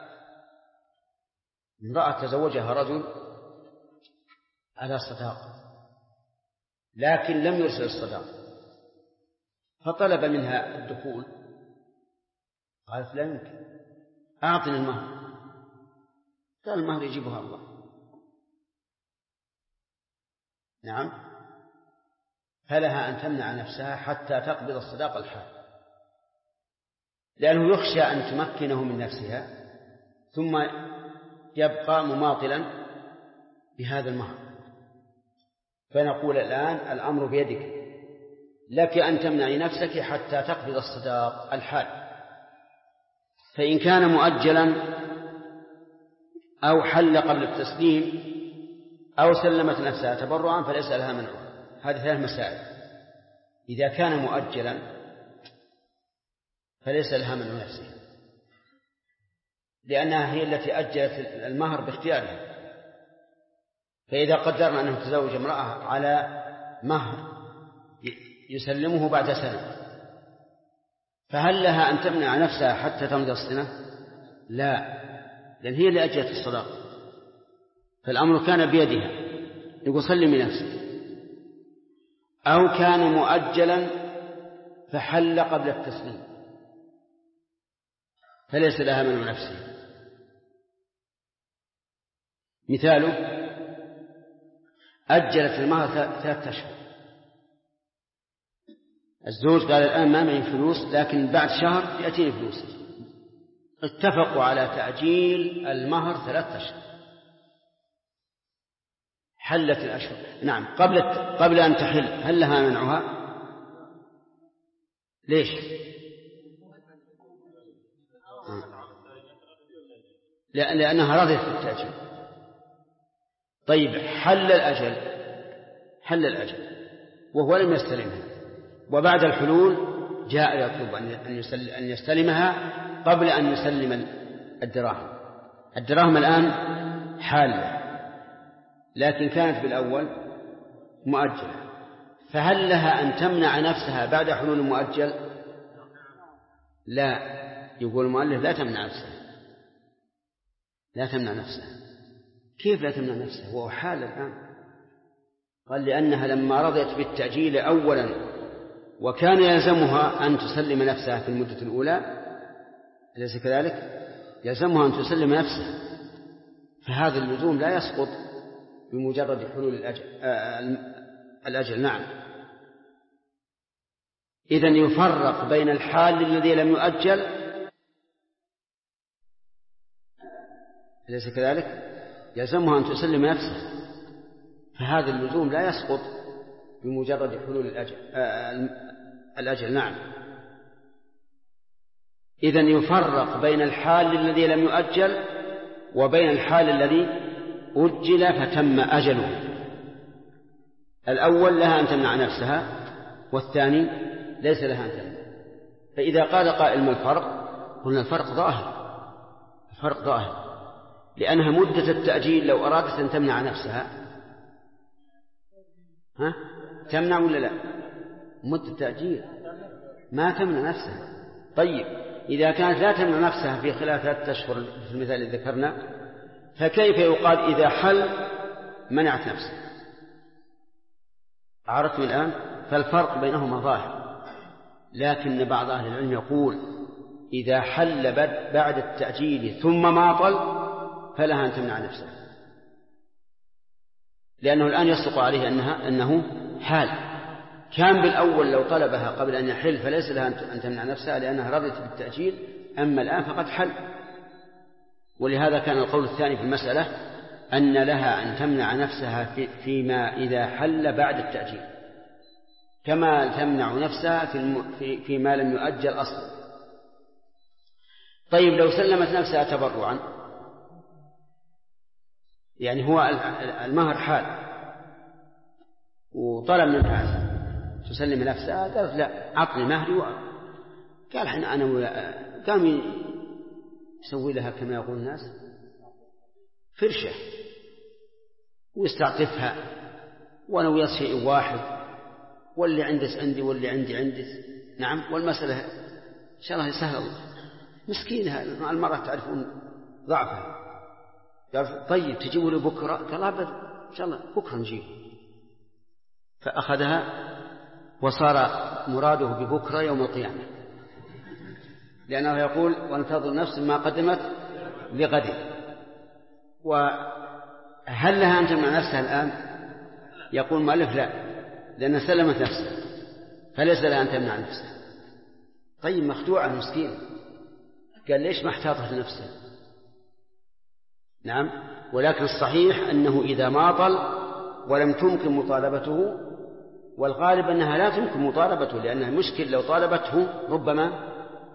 امرأة تزوجها رجل على صداقة لكن لم يرسل الصداقة، فطلب منها الدخول، قالت لا يمكن، أعطني المهر. قال المهر يجيبها الله. نعم، فلها أن تمنع نفسها حتى تقبض الصداقة الحال، لأنه يخشى أن تمكنه من نفسها ثم يبقى مماطلا بهذا المهر. فنقول الآن الأمر بيدك، لك أن تمنعي نفسك حتى تقبض الصداق الحال. فإن كان مؤجلا أو حل قبل التسليم أو سلمت نفسها تبرعا فليس لها منع. هذه 3 مسائل. إذا كان مؤجلا فليس لها منع نفسها، لأنها هي التي أجلت المهر باختيارها. فإذا قدرنا أنه تزوج امرأة على مهر يسلمه بعد سنة، فهل لها أن تمنع نفسها حتى تمضي السنة؟ لا، لأن هي اللي أجلت الصداقة، فالأمر كان بيدها، يقول سلمي نفسك. أو كان مؤجلا فحل قبل التسليم، فليس لها منع نفسه. مثاله أجلت المهر 3 أشهر، الزوج قال الآن ما معي فلوس لكن بعد شهر يأتيني فلوس، اتفقوا على تأجيل المهر 3 أشهر، حلت الأشهر. نعم، قبل أن تحل هل لها منعها؟ ليش؟ لأنها رضيت بالتأجيل. طيب حل الأجل وهو لم يستلمها، وبعد الحلول جاء يطلب أن يستلمها قبل أن يسلم الدراهم الآن حالة، لكن كانت بالأول مؤجلة، فهل لها أن تمنع نفسها بعد حلول المؤجل؟ لا، يقول المؤلف لا تمنع نفسها. كيف لا تمنع نفسها وهو حال الآن؟ قال لأنها لما رضيت بالتأجيل أولا وكان يلزمها أن تسلم نفسها في المدة الأولى، أليس كذلك؟ يلزمها أن تسلم نفسها، فهذا اللزوم لا يسقط بمجرد حلول الأجل. نعم، إذن يفرق بين الحال الذي لم يؤجل، أليس كذلك؟ يلزمها أن تسلم نفسها، فهذا اللزوم لا يسقط بمجرد حلول الأجل. نعم، إذن يفرق بين الحال الذي لم يؤجل وبين الحال الذي أجل فتم أجله. الأول لها أن تمنع نفسها، والثاني ليس لها أن تمنع. فإذا قال قائل ما الفرق؟ قلنا الفرق ظاهر، لأنها مدة التأجيل لو أرادت أن تمنع نفسها تمنع ولا لا؟ مدة التأجيل ما تمنع نفسها. طيب إذا كانت لا تمنع نفسها في خلال 3 أشهر في المثال الذي ذكرنا، فكيف يقال إذا حل منعت نفسها؟ عرفتم الآن؟ فالفرق بينهما ظاهر، لكن بعض أهل العلم يقول إذا حل بعد التأجيل ثم ماطل فلها أن تمنع نفسها، لأنه الآن يصدق عليه أنه حال. كان بالأول لو طلبها قبل أن يحل فليس لها أن تمنع نفسها لأنها رضيت بالتأجيل، أما الآن فقد حل. ولهذا كان القول الثاني في المسألة أن لها أن تمنع نفسها فيما إذا حل بعد التأجيل، كما تمنع نفسها فيما لم يؤجل أصلا. طيب لو سلمت نفسها تبرعا، يعني هو المهر حال وطلب منها تسلم نفسها، قالت لا أعطني مهري، قال قام يسوي لها كما يقول الناس فرشة ويستعطفها، ولو يصير واحد، واللي عندس عندي واللي عندي. نعم، والمسألة إن شاء الله سهلة. مسكينها المرأة تعرفون ضعفها. قال طيب تجيبوا لي بكرة؟ قال أبدا إن شاء الله بكرة نجيب. فأخذها وصار مراده ببكرة يوم القيامة، لأنه يقول وانتظر نفس ما قدمت لغد. وهل لها أن تمنع نفسها الآن؟ يقول مؤلف لا، لأن سلمت نفسها فليس لها أن تمنع نفسها. طيب مخدوعة مسكين، قال ليش ما احتاطت لنفسها؟ نعم، ولكن الصحيح أنه إذا ماطل ولم تمكن مطالبته، والغالب أنها لا تمكن مطالبته، لأنها مشكل لو طالبته ربما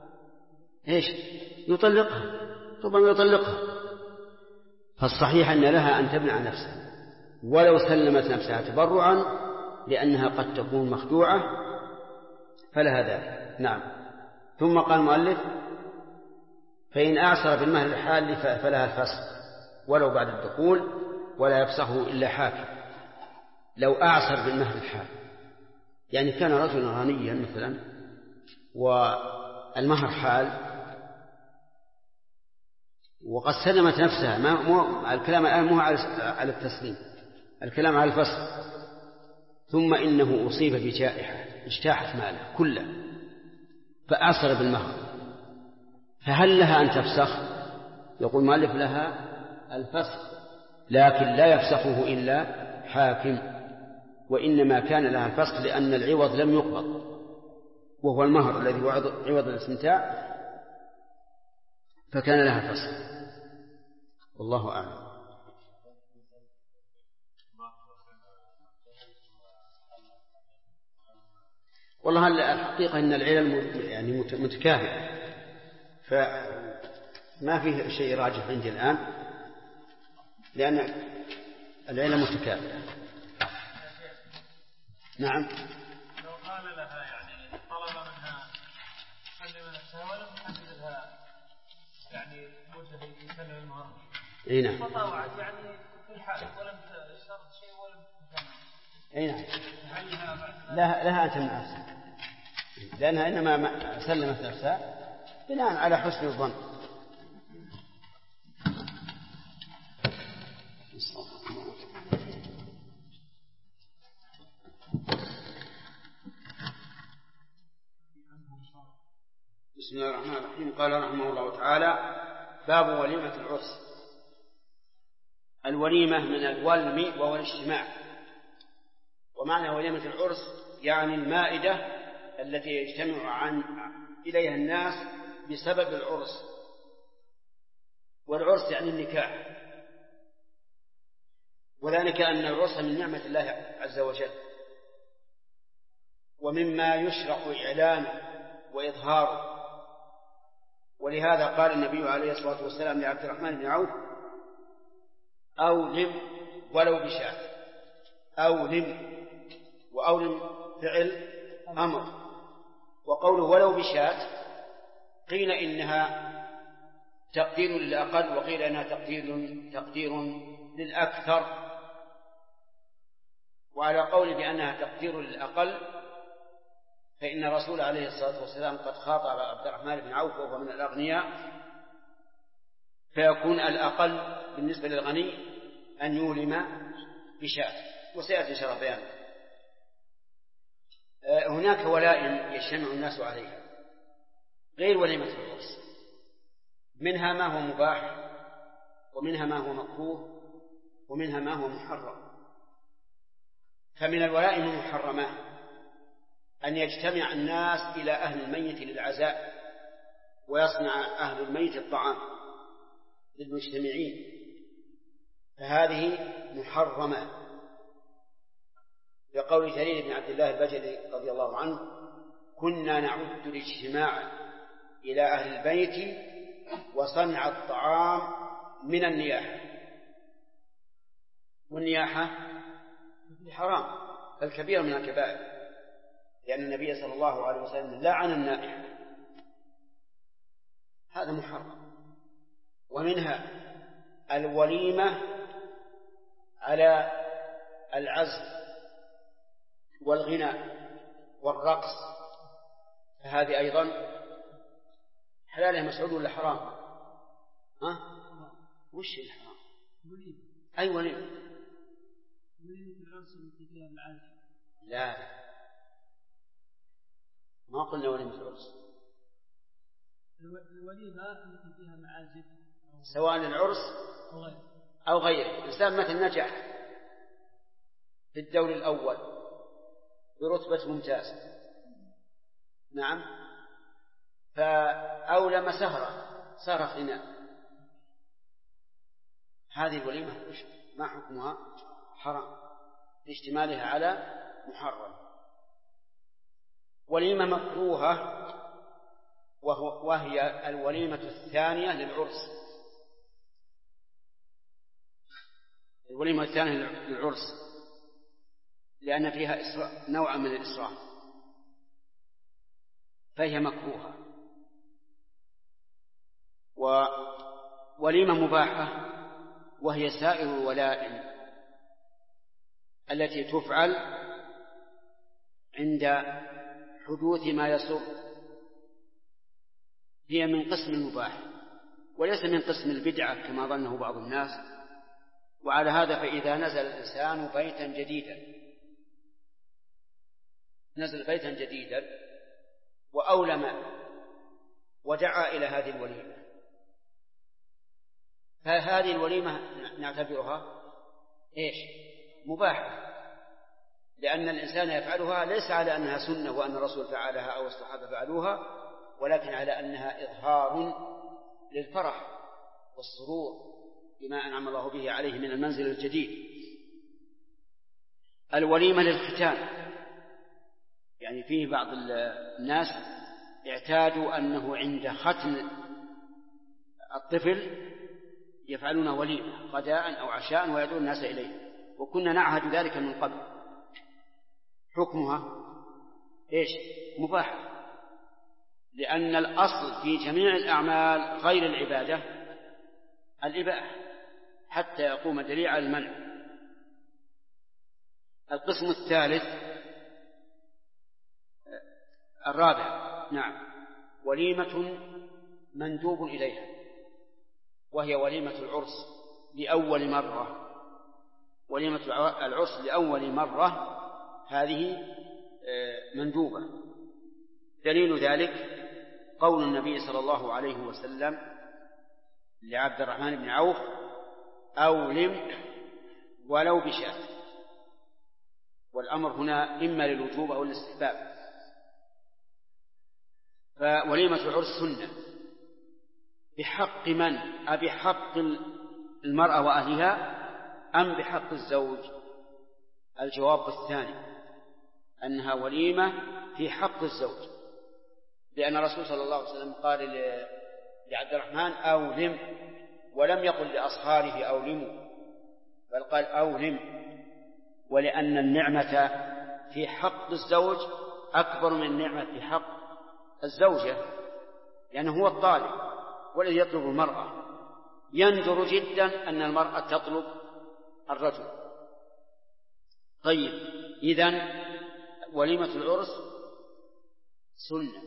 يطلقها. فالصحيح أن لها أن تمنع نفسها ولو سلمت نفسها تبرعا، لأنها قد تكون مخدوعة فلها ذلك. نعم. ثم قال المؤلف فإن أعسر بالمهر الحال فلها الفسخ ولو بعد الدخول، ولا يفسخه إلا حاكم. لو أعسر بالمهر الحال، يعني كان رجلا غنيا مثلا والمهر حال وقد سلمت نفسها، الكلام الآن مو على التسليم، الكلام على الفسخ، ثم إنه أصيب بجائحة اجتاحت ماله كله فأعسر بالمهر، فهل لها أن تفسخ؟ يقول مؤلف لها الفسخ، لكن لا يفسخه إلا حاكم، وإنما كان لها الفسخ لأن العوض لم يقبض، وهو المهر الذي هو عوض الاستمتاع، فكان لها الفسخ. والله أعلم. والله الحقيقة أن العلل يعني متكافئة، فما فيه شيء راجح عندي الآن، لأن العلل متكافئة. نعم. لو قال لها يعني طلب منها سلم نفسها ولم يحدد لها يعني مدة يسلم المهر، اي نعم، فطاوعت يعني في الحال ولم تشترط شيء ولم تفهم. اي نعم، هل لها أن تمنع نفسها، لأنها إنما سلمت نفسها بناء على حسن الظن. بسم الله الرحمن الرحيم. قال رحمه الله تعالى: باب وليمة العرس. الوليمة من الولم وهو الاجتماع، ومعنى وليمة العرس يعني المائدة التي يجتمع إليها الناس بسبب العرس، والعرس يعني النكاح، وذلك أن العرس من نعمة الله عز وجل، ومما يشرع إعلانه وإظهاره. ولهذا قال النبي عليه الصلاة والسلام لعبد الرحمن بن عوف: أولم ولو بشاة. أولم، وأولم فعل أمر، وقوله ولو بشاة قيل إنها تقدير للأقل، وقيل إنها تقدير للأكثر. وعلى قول بأنها تقدير للأقل فإن الرسول عليه الصلاة والسلام قد خاطب عبد الرحمن بن عوف وهو من الأغنياء، فيكون الأقل بالنسبة للغني أن يولم بشاة، وسيأتي إن شاء الله بيانه. هناك ولائم يجتمع الناس عليها غير وليمة العرس، منها ما هو مباح، ومنها ما هو مكروه، ومنها ما هو محرم. فمن الولائم المحرمة أن يجتمع الناس إلى أهل الميت للعزاء، ويصنع أهل الميت الطعام للمجتمعين، فهذه محرمة، لقول جرير بن عبد الله البجلي رضي الله عنه: كنا نعد الاجتماع إلى أهل البيت وصنع الطعام من النياحة. والنياحة حرام، الكبير من الكبائر، لأن النبي صلى الله عليه وسلم لعن النائحة، هذا محرم. ومنها الوليمة على العزف والغناء والرقص، فهذه أيضا حلال يا مسعود ولا حرام؟ ها؟ وش الحرام؟ أي وليمة؟ لا، ما قلنا وليمة العرس. الوليمة التي فيها معازف، سواء العرس أو غيره. الإنسان مثل نجح في الدور الأول برتبة ممتاز، نعم، فأولم سهرة غناء، هذه الوليمة ما حكمها؟ حرام لاشتمالها على محرم. وليمة مكروهة وهي الوليمة الثانية للعرس. الوليمة الثانية للعرس لأن فيها نوع من الإسراف، فهي مكروهة. ووليمة مباحة وهي سائر الولائم التي تفعل عند حدوث ما يسر، هي من قسم المباح وليس من قسم البدعة كما ظنه بعض الناس. وعلى هذا فإذا نزل الإنسان بيتا جديدا وأولم ودعا إلى هذه الوليمة، فهذه الوليمة نعتبرها إيش؟ مباحة، لأن الإنسان يفعلها ليس على أنها سنة وأن الرسول فعلها أو الصحابة فعلوها، ولكن على أنها إظهار للفرح والسرور بما أنعم الله به عليه من المنزل الجديد. الوليمة للختان، يعني فيه بعض الناس اعتادوا أنه عند ختم الطفل يفعلون وليمة غداء أو عشاء ويدعون الناس إليه، وكنا نعهد ذلك من قبل. حكمها إيش؟ مباح، لأن الأصل في جميع الأعمال غير العبادة الإباحة حتى يقوم دليل على المنع. القسم الثالث الرابع وليمة مندوب إليها، وهي وليمة العرس لأول مرة. وليمة العرس لأول مرة هذه مندوبة. دليل ذلك قول النبي صلى الله عليه وسلم لعبد الرحمن بن عوف: أولم ولو بشاة. والأمر هنا إما للوجوب أو الاستحباب. فوليمة العرس سنة بحق من؟ أبحق المرأة وأهلها أم بحق الزوج؟ الجواب الثاني، أنها وليمة في حق الزوج، لأن الرسول صلى الله عليه وسلم قال لعبد الرحمن: أولم، ولم يقل لأصهاره أولموا، بل قال أولم، ولأن النعمة في حق الزوج أكبر من النعمة في حق الزوجة، لأنه هو الطالب والذي يطلب المرأة. يندر جدا أن المرأة تطلب الرجل. طيب، إذن وليمة العرس سنة.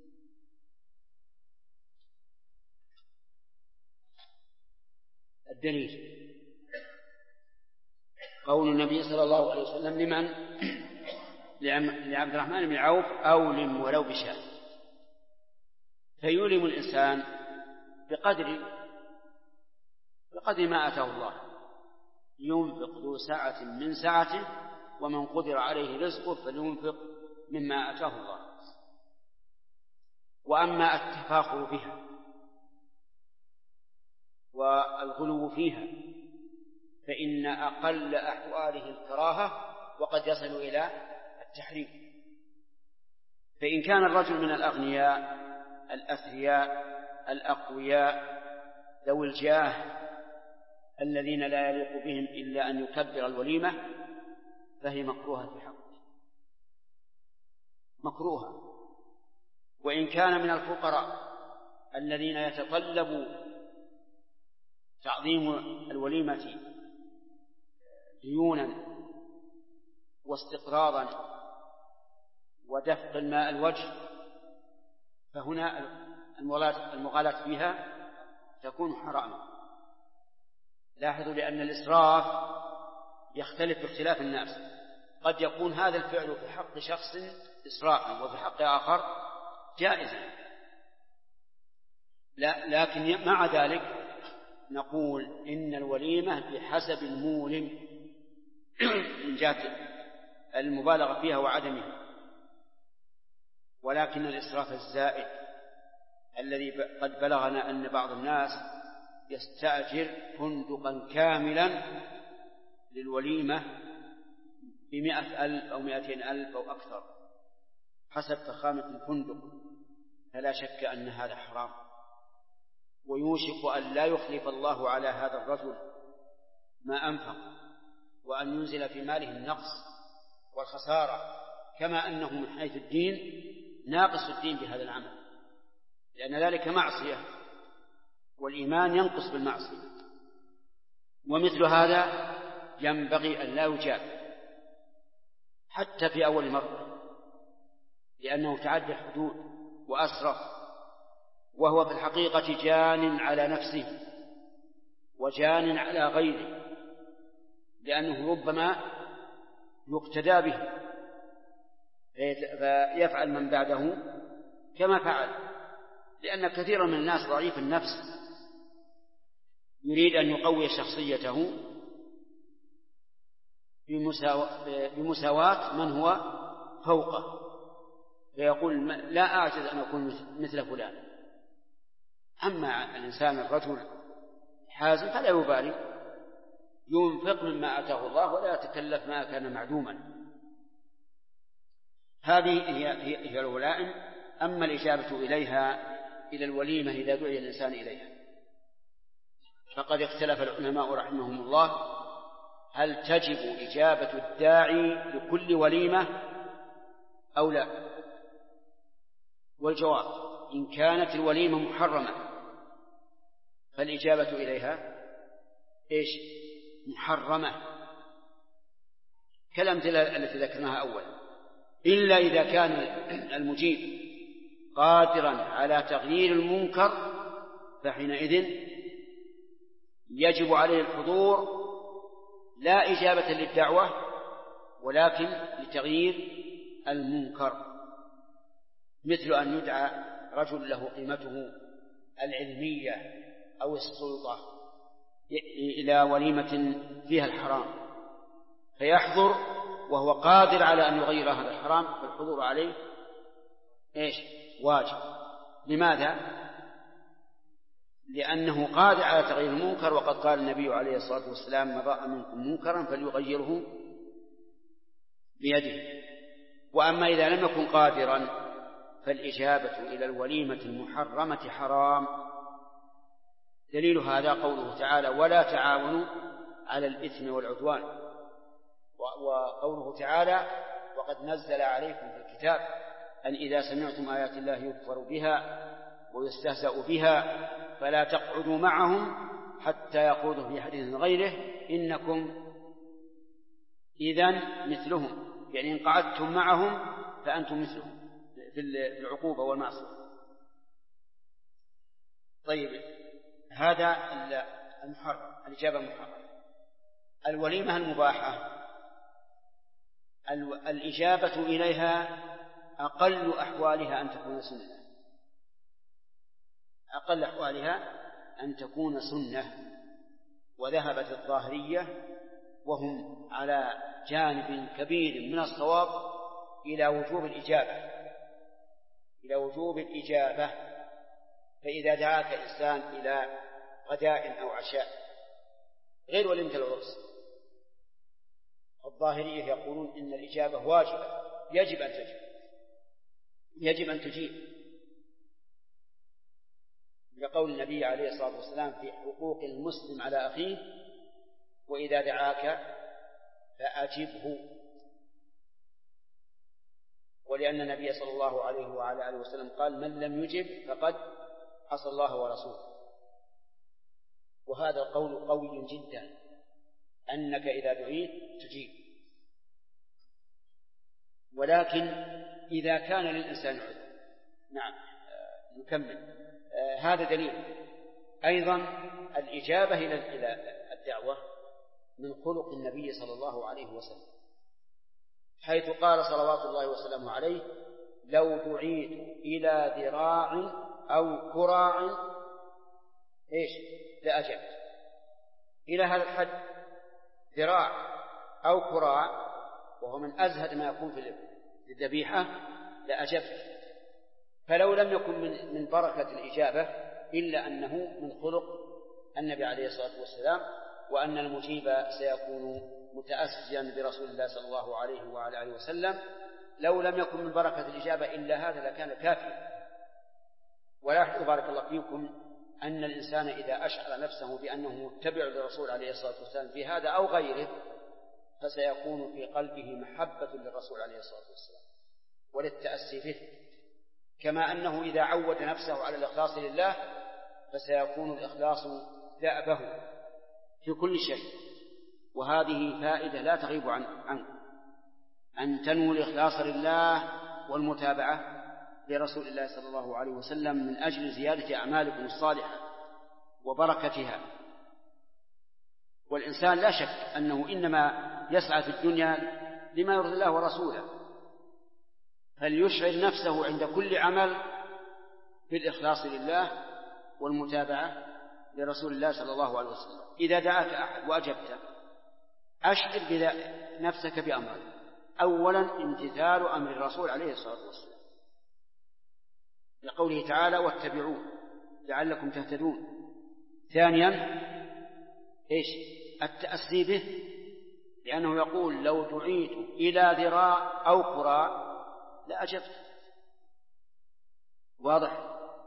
الدليل قول النبي صلى الله عليه وسلم لمن؟ لعبد الرحمن بن عوف: أولم ولو بشاة. فيولم الإنسان بقدر ما آتاه الله، ينفق ذو سعة من سعته، ومن قدر عليه رزقه فلينفق مما آتاه الله. وأما التفاخر بها والغلو فيها فإن أقل أحواله الكراهة، وقد يصل إلى التحريم. فإن كان الرجل من الأغنياء الأثرياء الأقوياء ذوي الجاه الذين لا يليق بهم إلا أن يكبر الوليمة، فهي مكروهة في حقه، مكروهة. وإن كان من الفقراء الذين يتطلب تعظيم الوليمة ديونا واستقراضا ودفق الماء الوجه، فهنا المغالاة فيها تكون حراما. لاحظوا لأن الإسراف يختلف باختلاف الناس، قد يكون هذا الفعل في حق شخص إسرافا وفي حق آخر جائزا، لكن مع ذلك نقول إن الوليمة بحسب المولم من جهة المبالغة فيها وعدمها. ولكن الإسراف الزائد الذي قد بلغنا أن بعض الناس يستأجر فندقا كاملا للوليمة ب100,000 أو 200,000 أو أكثر حسب فخامة الفندق، فلا شك أن هذا حرام، ويوشك أن لا يخلف الله على هذا الرجل ما أنفق، وأن ينزل في ماله النقص والخسارة، كما أنه من حيث الدين ناقص الدين بهذا العمل، لأن ذلك معصية، والإيمان ينقص بالمعصية. ومثل هذا ينبغي أن لا يجاب حتى في أول مرة، لأنه تعدى حدود وأسرف، وهو في الحقيقة جان على نفسه وجان على غيره، لأنه ربما يقتدى به فيفعل من بعده كما فعل، لأن كثيرا من الناس ضعيف النفس يريد أن يقوي شخصيته بمساواة من هو فوقه، فيقول لا أعجز أن أكون مثل فلان. أما الإنسان الرجل حازم فلا يبالي، ينفق مما آتاه الله ولا يتكلف ما كان معدوما. هذه هي الولائم. أما الإجابة إلى الوليمة إذا دعي الإنسان إليها، فقد اختلف العلماء رحمهم الله هل تجب إجابة الداعي لكل وليمة أو لا. والجواب إن كانت الوليمة محرمة فالإجابة إليها محرمة، كالأمثلة التي ذكرناها أولا، إلا إذا كان المجيب قادرا على تغيير المنكر فحينئذ يجب عليه الحضور لا إجابة للدعوة ولكن لتغيير المنكر، مثل أن يدعى رجل له قيمته العلمية أو السلطة إلى وليمة فيها الحرام فيحضر وهو قادر على أن يغير هذا الحرام، فالحضور عليه واجب. لماذا؟ لأنه قادر على تغيير المنكر، وقد قال النبي عليه الصلاة والسلام من رأى منكم منكرا فليغيره بيده. وأما إذا لم يكن قادرا فالإجابة إلى الوليمة المحرمة حرام. دليل هذا قوله تعالى ولا تعاونوا على الإثم والعدوان، وقوله تعالى وقد نزل عليكم في الكتاب أن إذا سمعتم آيات الله يكفر بها ويستهزأ بها فلا تقعدوا معهم حتى يقولوا في حديث غيره إنكم إذن مثلهم، يعني إن قعدتم معهم فأنتم مثلهم في العقوبة والمعصية. طيب، هذا المحرم، الإجابة المحرمة. الوليمة المباحة الإجابة إليها أقل أحوالها أن تكون سنة، أقل أحوالها أن تكون سنة. وذهبت الظاهرية وهم على جانب كبير من الصواب إلى وجوب الإجابة، فإذا دعاك إنسان إلى غداء أو عشاء غير وليمة العرس، الظاهرية يقولون إن الإجابة واجبة، يجب أن تجيب لقول النبي عليه الصلاة والسلام في حقوق المسلم على أخيه وإذا دعاك فأجبه. ولأن النبي صلى الله عليه وعلى آله وسلم قال من لم يجب فقد عصى الله ورسوله. وهذا القول قوي جدا أنك إذا دعيت تجيب. ولكن إذا كان للإنسان عذر، نعم نكمل. هذا دليل أيضا الإجابة إلى الدعوة من خلق النبي صلى الله عليه وسلم، حيث قال صلوات الله وسلامه عليه لو دعيت إلى ذراع أو كراع لأجبت. إلى هذا الحد ذراع أو كراع وهو من أزهد ما يكون في الذبيحة لأجبت. فلو لم يكن من بركة الإجابة إلا أنه من خلق النبي عليه الصلاة والسلام، وأن المجيب سيكون متأسيا برسول الله صلى الله عليه وعلى آله وسلم. لو لم يكن من بركة الإجابة إلا هذا لكان كافيا. ولاحظوا بارك الله فيكم أن الإنسان إذا أشعر نفسه بأنه متبع للرسول عليه الصلاة والسلام في هذا أو غيره فسيكون في قلبه محبة للرسول عليه الصلاة والسلام وللتأسي به، كما أنه إذا عود نفسه على الإخلاص لله فسيكون الإخلاص دأبه في كل شيء. وهذه فائدة لا تغيب عنه أن تنوي الإخلاص لله والمتابعة لرسول الله صلى الله عليه وسلم من أجل زيادة أعمالكم الصالحة وبركتها. والإنسان لا شك أنه إنما يسعى في الدنيا لما يرضي الله ورسوله، فليشعر نفسه عند كل عمل بالإخلاص لله والمتابعة لرسول الله صلى الله عليه وسلم. إذا دعاك أحد وأجبته أشعر نفسك بأمرين: أولا امتثال أمر الرسول عليه الصلاة والسلام لقوله تعالى: واتبعوه لعلكم تهتدون. ثانيا التأسي به، لأنه يقول: لو دعيت إلى ذراع أو قراء لأجبت. واضح؟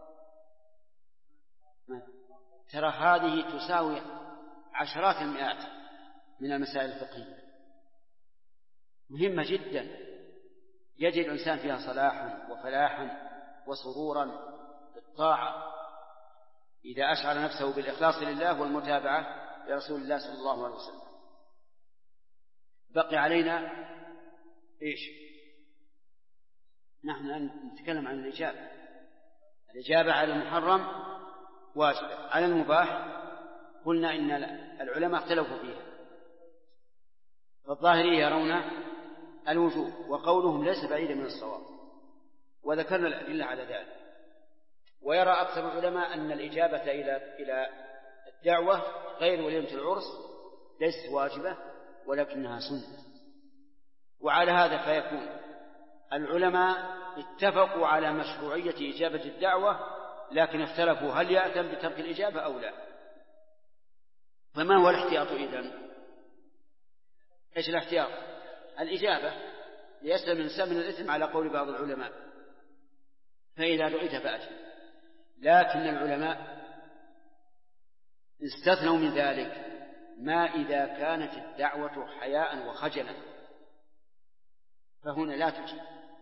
ترى هذه تساوي عشرات المئات من المسائل الفقهية، مهمة جدا، يجد الإنسان فيها صلاحا وفلاحا وسرورا بالطاعة إذا أشعر نفسه بالإخلاص لله والمتابعة لرسول الله صلى الله عليه وسلم. بقي علينا نحن نتكلم عن الإجابة على المحرم واجبة. على المباح قلنا إن العلماء اختلفوا فيها، فالظاهرية يرون الوجوب، وقولهم ليس بعيدا من الصواب، وذكرنا الأدلة على ذلك. ويرى أكثر العلماء أن الإجابة إلى الدعوة غير وليمة العرس ليست واجبة ولكنها سنة. وعلى هذا فيكون العلماء اتفقوا على مشروعية إجابة الدعوة، لكن اختلفوا هل يأثم بترك الإجابة أو لا. فما هو الاحتياط إذن؟ إيش الاحتياط؟ الإجابة ليسلم الإنسان من الإثم على قول بعض العلماء، فإذا دعيت فأجب. لكن العلماء استثنوا من ذلك ما إذا كانت الدعوة حياء وخجلا، فهنا لا تجيب.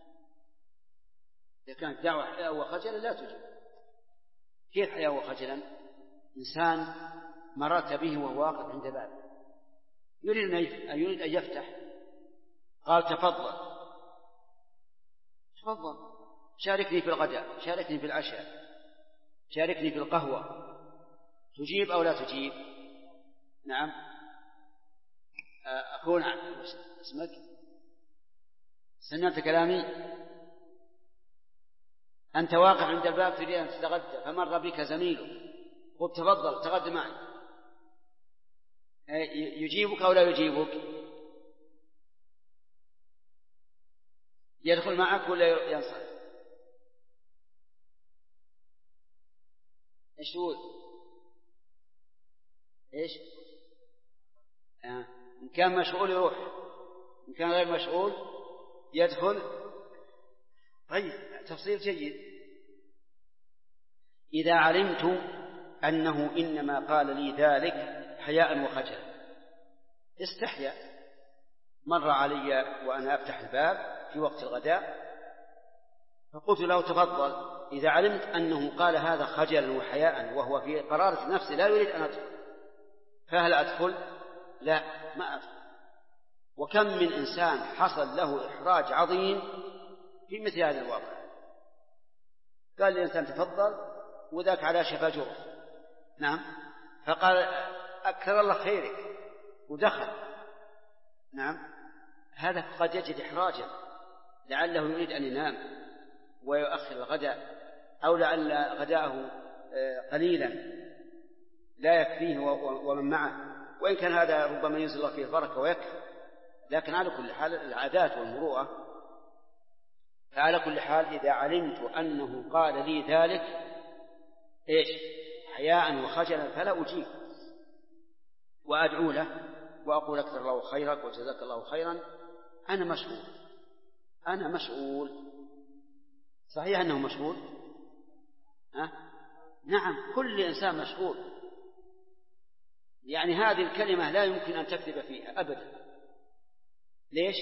إذا كانت الدعوة حياء وخجلا لا تجيب. كيف حياء وخجلا؟ إنسان مررت به وهو واقف عند باب يريد أن يفتح، قال: تفضل شاركني في الغداء، شاركني في العشاء، شاركني في القهوة. تجيب أو لا تجيب؟ نعم. أخونا اسمك؟ سمعت كلامي؟ أنت واقف عند الباب تريد أن تتغدى، فمر بك زميله، قلت: تفضل تغدى معي. يجيبك أو لا يجيبك؟ يدخل معك ولا ينصرف؟ ايش تقول؟ إن كان مشغول يروح، إن كان غير مشغول يدخل. طيب، تفصيل جيد. إذا علمت أنه إنما قال لي ذلك حياء وخجلا، استحيا، مر علي وأنا أفتح الباب في وقت الغداء فقلت له: تفضل. إذا علمت أنه قال هذا خجلا وحياء وهو في قرارة نفسه لا يريد أن أدخل، فهل أدخل؟ لا، ما أدخل. وكم من إنسان حصل له إحراج عظيم في مثل هذا الواقع، قال الإنسان: تفضل، وذاك على شفا جرف. نعم، فقال: أكثر الله خيرك، ودخل. نعم، هذا قد يجد إحراجا، لعله يريد أن ينام ويؤخر الغداء، أو لعل غداءه قليلا لا يكفيه ومن معه، وإن كان هذا ربما ينزل الله فيه البركة ويكفي. لكن على كل حال العادات والمروءة. فعلى كل حال إذا علمت أنه قال لي ذلك حياء وخجلا فلا أجيب، وأدعو له وأقول: أكثر الله خيرك وجزاك الله خيرا، أنا مشغول. صحيح أنه مشغول؟ نعم، كل إنسان مشغول. يعني هذه الكلمة لا يمكن أن تكذب فيها أبدا. ليش؟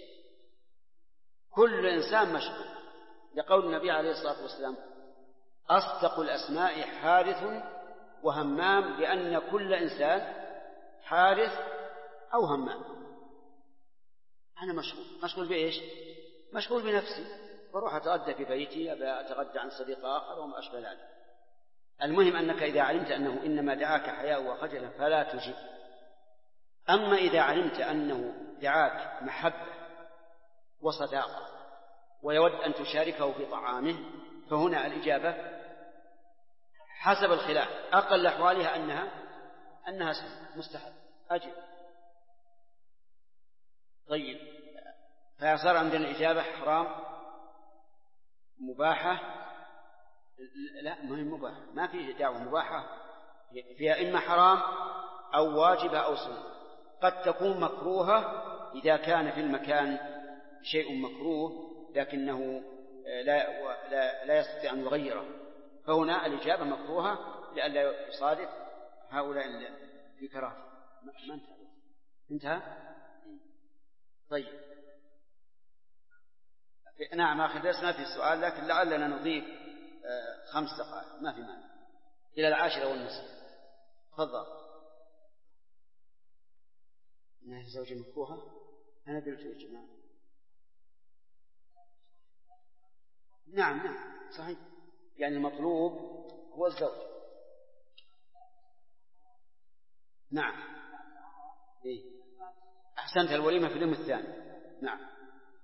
كل إنسان مشغول، لقول النبي عليه الصلاة والسلام: أصدق الأسماء حارث وهمام، لأن كل إنسان حارث أو همام. أنا مشغول بإيش؟ مشغول بنفسي، فروح أتغدى في بيتي، أتغدى عن صديق آخر وما أشبه ذلك. المهم أنك إذا علمت أنه إنما دعاك حياء وخجلا فلا تجب. أما إذا علمت أنه دعاك محبة وصداقة ويود أن تشاركه في طعامه، فهنا الإجابة حسب الخلاف، أقل أحوالها أنها مستحب أجل. طيب، فصار عندنا الإجابة حرام مباحة. لا، ما هي مباحة، ما في دعوة مباحة، فيها إما حرام أو واجبة أو سنة. قد تكون مكروهة إذا كان في المكان شيء مكروه لكنه لا يستطيع أن يغيره، فهنا الإجابة مكروهة لئلا يصادف هؤلاء في كراهة. ما انتهى. طيب، نعم، آخر درس ما في السؤال، لكن لعلنا نضيف 5 دقائق، ما في مانع، إلى 10:30. تفضل. إنها زوجة مكروهة، أنا قلت يا جماعة. نعم صحيح، يعني المطلوب هو الزوج. نعم، إيه. أحسنت، الوليمة في اليوم الثاني. نعم.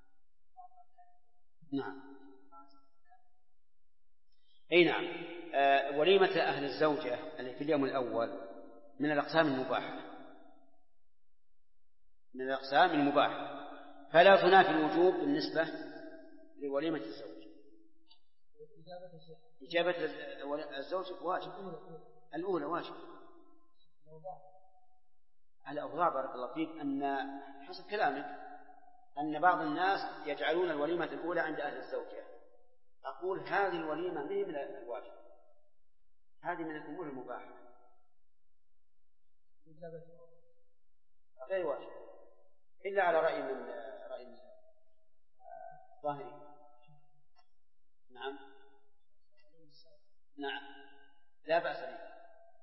أي نعم. وليمة أهل الزوجة التي في اليوم الأول من الأقسام المباحة، فلا تنافي الوجوب بالنسبة لوليمة الزوج. إجابة الزوج واجب، الأولى واجب. الأوضاع بارك الله فيك أن حسب كلامك أن بعض الناس يجعلون الوليمة الأولى عند أهل الزوجة. أقول هذه الوليمة ما هي من الواجب، هذه من الأمور المباحة غير واجب، إلا على رأي الظاهري. نعم لا بأس به.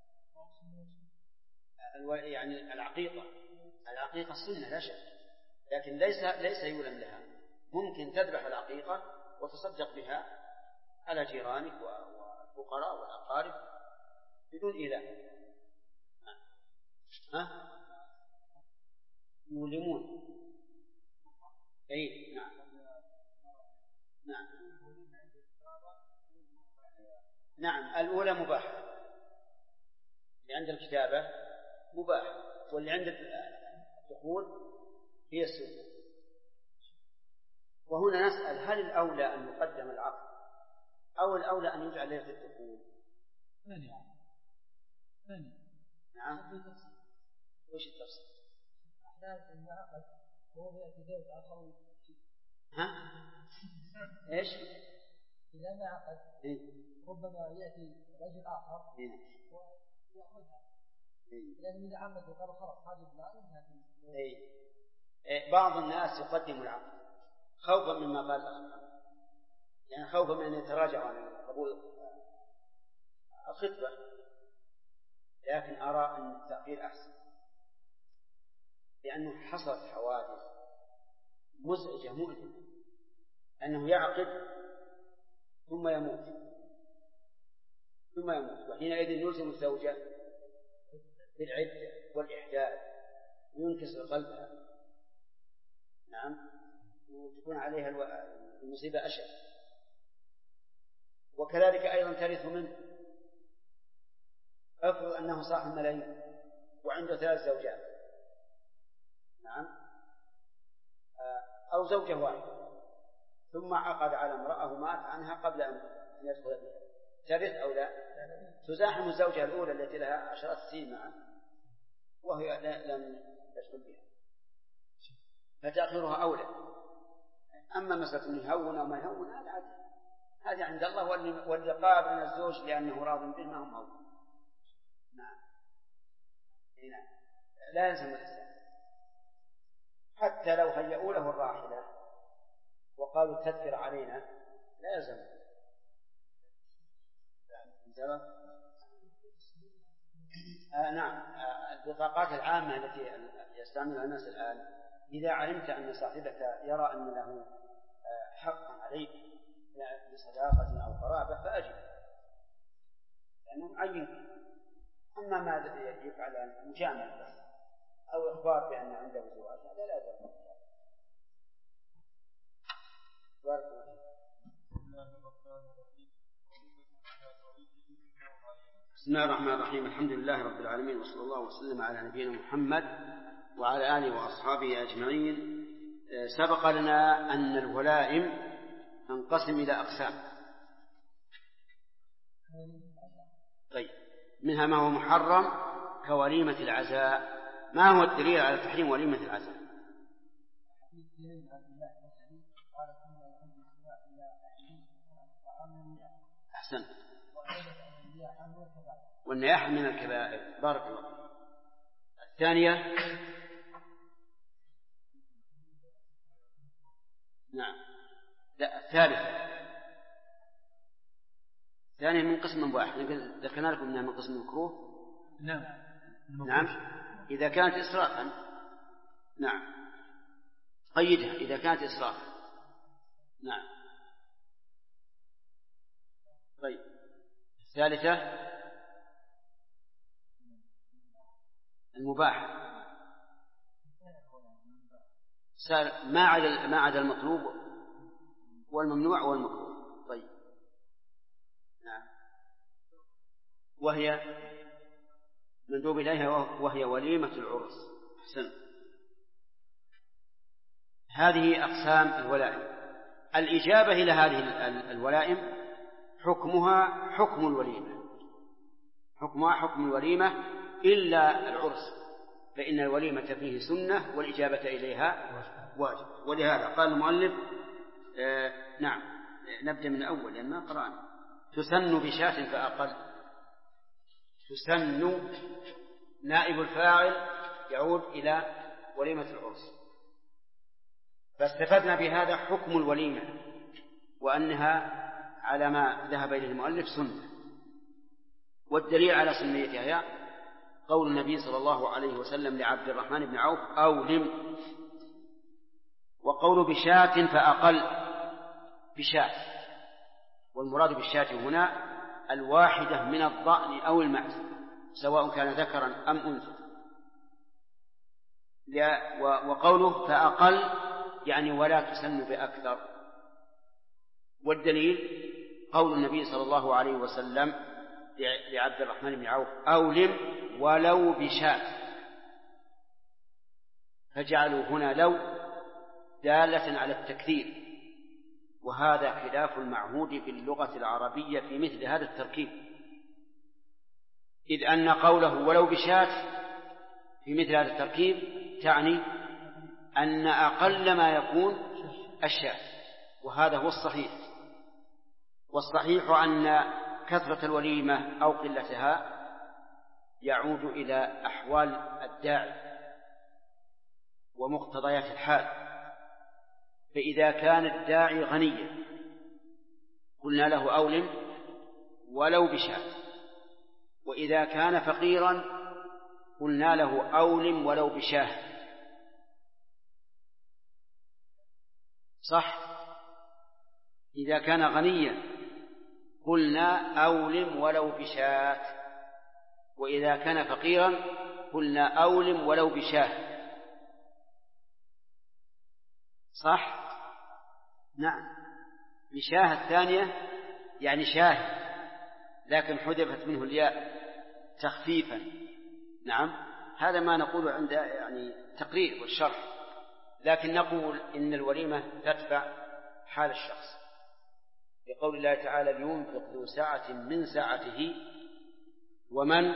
يعني العقيقة سنة لا شك، لكن ليس يولم لها. ممكن تذبح العقيقة وتصدق بها على جيرانك والفقراء والأقارب بدون إيلاء. يولمون. أي نعم الأولى مباحة، اللي عند الكتابة مباح، واللي عند الدخول هي السنة. وهنا نسأل: هل الأولى أن يقدم العقد أو الأولى أن يجعل ليلة الدخول؟ ثاني. نعم. وش التفسير؟ أحداث العقد وهو يأتي زوج آخر. إيش؟ إذا ما عقد ربما يأتي رجل آخر ويأخذها، لأن إذا عقد وقال خلاص هذه بلاد. بعض الناس يقدم العقد خوفا مما قال الأخ، يعني خوفا من أن يتراجع عن قبول الخطبة، لكن أرى أن التأخير أحسن، لأنه حصلت حوادث مزعجة مؤلمة، أنه يعقد ثم يموت وحينئذ يلزم الزوجة بالعدة والإحداث وينكسر قلبها. نعم، وتكون عليها المصيبة أشد. وكذلك أيضا ترث منه. أفرض أنه صاحب ملايين وعنده 3 زوجات، نعم، أو زوجة واحدة، ثم عقد على امرأة ومات عنها قبل أن يدخل بها، ترث أو لا؟ تزاحم الزوجة الأولى التي لها 10 سنين معه وهي لم تدخل بها، فتأخيرها أولى. أما مسألة أن يهون أو ما يهون هذا عند الله، واللي قابل من الزوج لأنه راض به ما هم هون. نعم، لا يلزم الإنسان حتى لو هيئوا له الراحلة وقالوا تذكر علينا لا يلزم. نعم، البطاقات العامة التي يستعملها الناس الآن، إذا علمت أن صاحبك يرى أن له حقا عليك بصداقة أو قرابة فأجب، لأنه معين. أما ما يفعل مجاملة بس أو إخبار بأن عنده زواج هذا لا يلزم. بارك الله فيك. بسم الله الرحمن الرحيم. الحمد لله رب العالمين، وصلى الله وسلم على نبينا محمد وعلى آله وأصحابه أجمعين. سبق لنا أن الولائم تنقسم إلى أقسام. طيب، منها ما هو محرم كوليمة العزاء. ما هو الدليل على تحريم وليمة العزاء؟ أحسن. والنياحة من الكبائر. بارك الله. الثانية، نعم، لا، الثالثة. الثانية من قسم واحد، ذكرنا لكم أنها من قسم مكروه. نعم، إذا كانت إسرافا. نعم، قيدها إذا كانت إسرافا. نعم. طيب، الثالثة المباح، ما عدا المطلوب والممنوع والمكروه. طيب، نعم، وهي مندوب إليها وهي وليمة العرس. أحسن. هذه أقسام الولائم. الإجابة إلى هذه الولائم حكمها حكم الوليمة، حكمها حكم الوليمة إلا العرس، فإن الوليمة فيه سنة والإجابة إليها واجب. ولهذا قال المؤلف نعم، نبدأ من أول لأن ما قرأنا. تسن بشاة فأقل. تسن نائب الفاعل يعود إلى وليمة العرس، فاستفدنا بهذا حكم الوليمة وأنها على ما ذهب إليه المؤلف سنة. والدليل على سنيتها قول النبي صلى الله عليه وسلم لعبد الرحمن بن عوف: أولم. وقول بشاة فأقل، بشاة، والمراد بالشاة هنا الواحدة من الضأن أو المعز، سواء كان ذكرا أم أنثى. وقوله فأقل يعني ولا تسن بأكثر. والدليل قول النبي صلى الله عليه وسلم لعبد الرحمن بن عوف: أولم ولو بشاة. فجعلوا هنا لو دالة على التكثير، وهذا خلاف المعهود في اللغة العربية في مثل هذا التركيب، إذ أن قوله ولو بشاة في مثل هذا التركيب تعني أن أقل ما يكون الشاة، وهذا هو الصحيح. والصحيح أن كثرة الوليمة أو قلتها يعود إلى أحوال الداعي ومقتضيات الحال. فإذا كان الداعي غنيا قلنا له أولم ولو بشاة، وإذا كان فقيرا قلنا له أولم ولو بشاه. صح؟ إذا كان غنيا قلنا أولم ولو بشاة، وإذا كان فقيرا قلنا أولم ولو بشاه. صح؟ نعم. بشاه الثانية يعني شاه، لكن حذفت منه الياء تخفيفا. نعم، هذا ما نقول عند يعني تقرير والشرح، لكن نقول إن الوليمة تدفع حال الشخص، لقول الله تعالى: لينفق ذو سعة من سعته ومن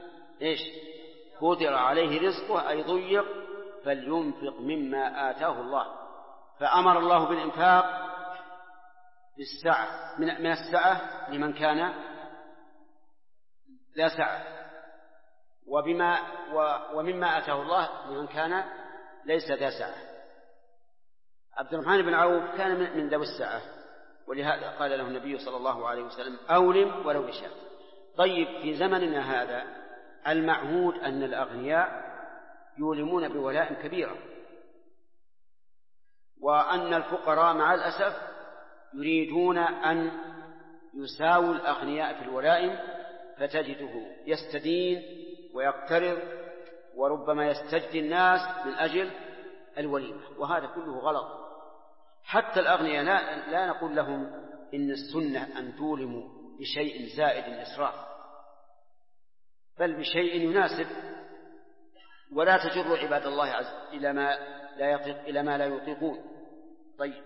قدر عليه رزقه أي ضيق فلينفق مما آتاه الله. فأمر الله بالإنفاق بالسعة من السعة لمن كان لا سعة، ومما آتاه الله لمن كان ليس ذا سعة. عبد الرحمن بن عوف كان من ذوي السعة، ولهذا قال له النبي صلى الله عليه وسلم: أولم ولو بشاة. طيب، في زمننا هذا المعهود أن الأغنياء يولمون بولائم كبيرة، وأن الفقراء مع الأسف يريدون أن يساووا الأغنياء في الولائم، فتجده يستدين ويقترض وربما يستجدي الناس من أجل الوليمة، وهذا كله غلط. حتى الأغنياء لا نقول لهم إن السنة أن تولموا بشيء زائد الإسراف، بل بشيء يناسب، ولا تجر عباد الله إلى ما لا يطيقون. طيب،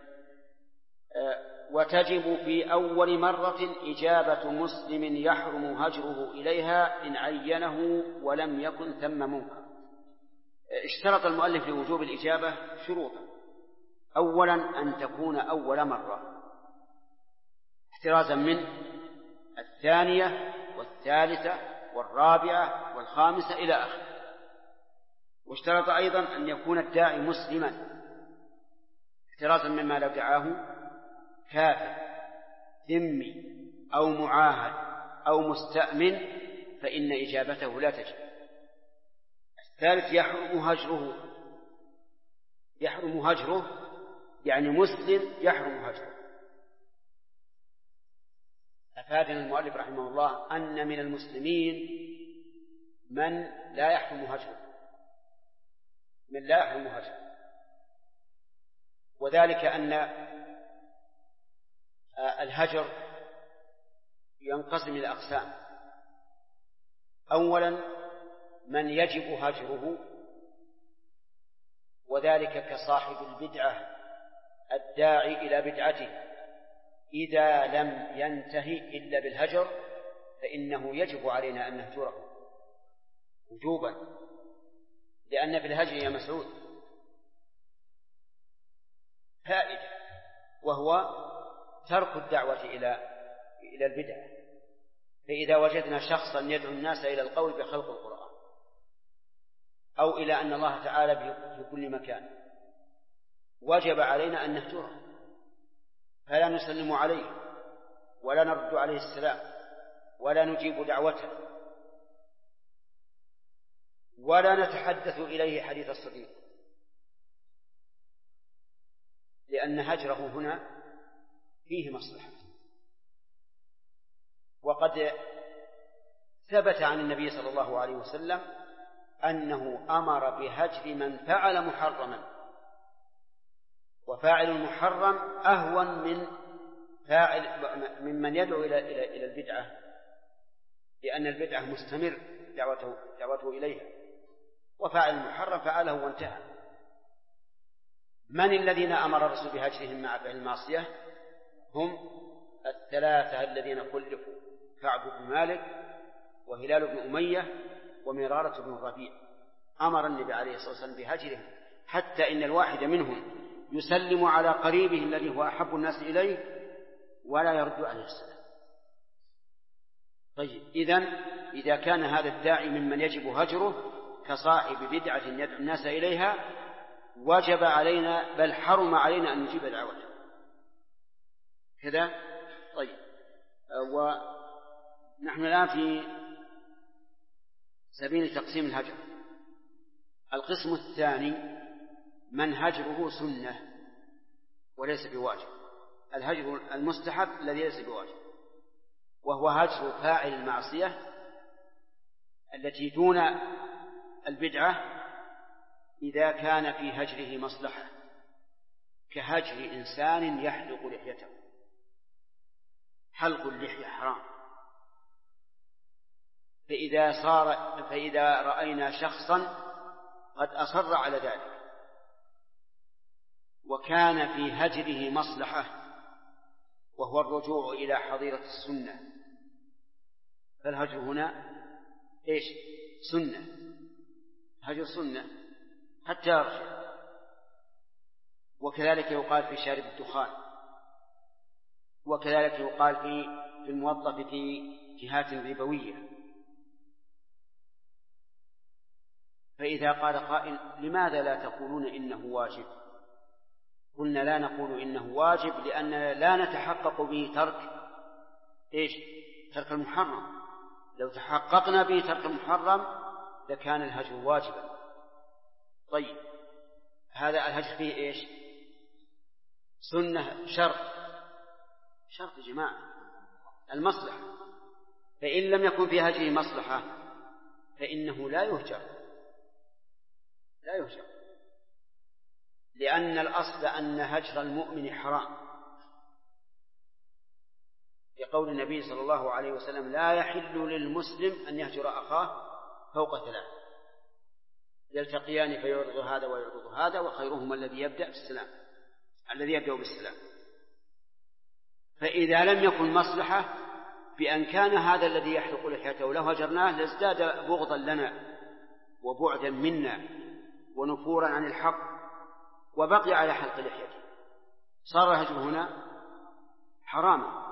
وتجب في أول مرة إجابة مسلم يحرم هجره إليها إن عينه ولم يكن ثم منكر. اشترط المؤلف لوجوب الإجابة شروطا: أولا أن تكون أول مرة احترازا من الثانية والثالثة والرابعة والخامسة إلى آخره. واشترط أيضا أن يكون الداعي مسلما احترازا مما لو دعاه كافر ذمي أو معاهد أو مستأمن فإن إجابته لا تجب. الثالث يحرم هجره يعني مسلم يحرم هجره. أفادنا المؤلف رحمه الله أن من المسلمين من لا يحرم هجره، وذلك أن الهجر ينقسم إلى أقسام: أولا من يجب هجره، وذلك كصاحب البدعة الداعي إلى بدعته، إذا لم ينتهي إلا بالهجر فإنه يجب علينا أن نهجره وجوبا، لأن في الهجر يا مسعود فائدة، وهو ترك الدعوة إلى البدعة. فإذا وجدنا شخصا يدعو الناس إلى القول بخلق القرآن أو إلى أن الله تعالى في كل مكان، وجب علينا أن نهجره، فلا نسلم عليه ولا نرد عليه السلام ولا نجيب دعوته ولا نتحدث إليه حديث الصديق، لأن هجره هنا فيه مصلحة. وقد ثبت عن النبي صلى الله عليه وسلم أنه أمر بهجر من فعل محرما، وفاعل المحرم أهون ممن يدعو إلى البدعة، لأن البدعة مستمر دعوته إليها، وفاعل المحرم فعله وانتهى. من الذين أمر الرسول بهجرهم مع فعل المعصية؟ هم الثلاثة الذين خلفوا: كعب بن مالك وهلال بن أمية ومرارة بن الربيع. أمر النبي عليه الصلاة والسلام بهجرهم، حتى إن الواحد منهم يسلم على قريبه الذي هو أحب الناس إليه ولا يرد عليه السلام. طيب، إذا كان هذا الداعي ممن يجب هجره كصاحب بدعة يدعو الناس إليها، وجب علينا بل حرم علينا أن نجيب دعوته كذا. طيب، ونحن الآن في سبيل تقسيم الهجر. القسم الثاني من هجره سنة وليس بواجب، الهجر المستحب الذي ليس بواجب، وهو هجر فاعل المعصية التي دون البدعة إذا كان في هجره مصلحة، كهجر إنسان يحلق لحيته. حلق اللحية حرام، فإذا رأينا شخصا قد أصر على ذلك وكان في هجره مصلحة، وهو الرجوع إلى حظيرة السنة، فالهجر هنا إيش؟ سنة، هجر سنة حتى يرجع. وكذلك يقال في شارب الدخان، وكذلك يقال في الموظف في جهات ربوية. فإذا قال قائل: لماذا لا تقولون إنه واجب؟ قلنا: لا نقول إنه واجب لأننا لا نتحقق به ترك المحرم. لو تحققنا به ترك المحرم لكان الهجر واجبا. طيب، هذا الهجر فيه إيش؟ سنة، شرط جماعة المصلحة، فإن لم يكن في هجره مصلحة فإنه لا يهجر، لأن الأصل أن هجر المؤمن حرام، لقول النبي صلى الله عليه وسلم: لا يحل للمسلم أن يهجر أخاه فوق 3، يلتقيان فيعرض هذا ويعرض هذا، وخيرهما الذي يبدأ بالسلام. فإذا لم يكن مصلحة بأن كان هذا الذي يحلق لحيته لو هجرناه لازداد بغضا لنا وبعدا منا ونفورا عن الحق، وبقي على حلق لحيته، صار الهجر هنا حراما،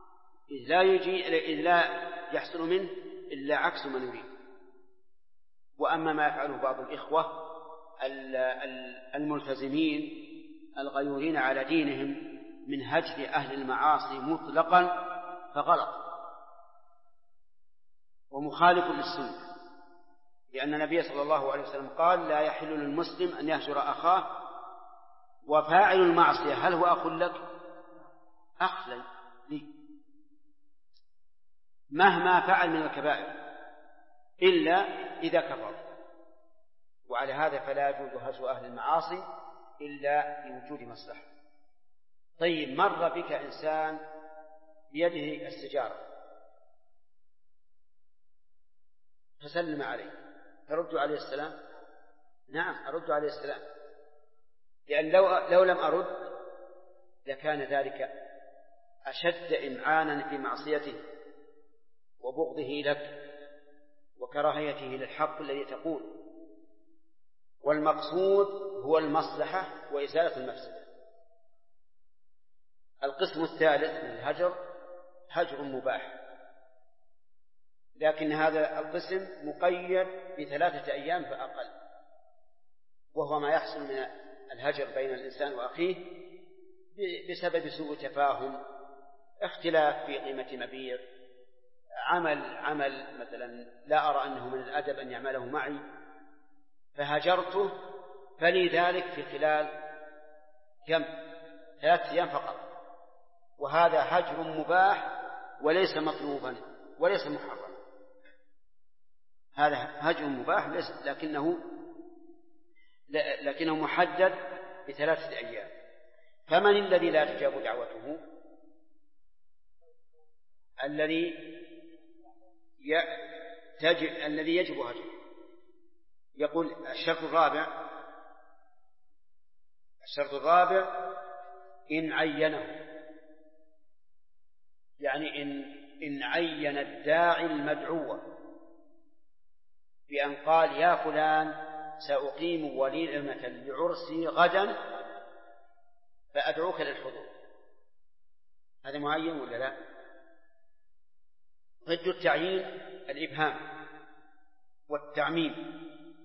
إذ لا يحصل منه إلا عكس ما نريد. وأما ما يفعله بعض الإخوة الملتزمين الغيورين على دينهم من هجر أهل المعاصي مطلقا فغلط ومخالف للسنة، لأن النبي صلى الله عليه وسلم قال: لا يحل للمسلم أن يهجر أخاه. وفاعل المعصية هل هو أخ لك؟ أخ لي مهما فعل من الكبائر إلا إذا كفر. وعلى هذا فلا يجوز هجر أهل المعاصي إلا لوجود مصلحة. طيب، مر بك إنسان بيده السجارة فسلم عليه، ترد عليه السلام؟ نعم، أرد عليه السلام، لأن لو لم أرد لكان ذلك أشد إمعانا في معصيته وبغضه لك وكراهيته للحق الذي تقول. والمقصود هو المصلحة وإزالة المفسدة. القسم الثالث من الهجر هجر مباح، لكن هذا القسم مقيد ب3 أيام فأقل، وهو ما يحصل من الهجر بين الإنسان وأخيه بسبب سوء تفاهم، اختلاف في قيمة مبيع، عمل مثلا لا أرى أنه من الأدب أن يعمله معي فهجرته، فلذلك في خلال 3 أيام فقط. وهذا هجر مباح وليس مطلوبا وليس محرما، هذا هجر مباح لكنه محدد ب3 أيام. فمن الذي لا تجاب دعوته؟ الذي يجب هجره. يقول الشرط الرابع إن عينه، يعني إن عين الداعي المدعو بأن قال: يا فلان سأقيم وليمة لعرسي غدا فأدعوك للحضور، هذا معين ولا لا؟ ضد التعيين الإبهام والتعميم،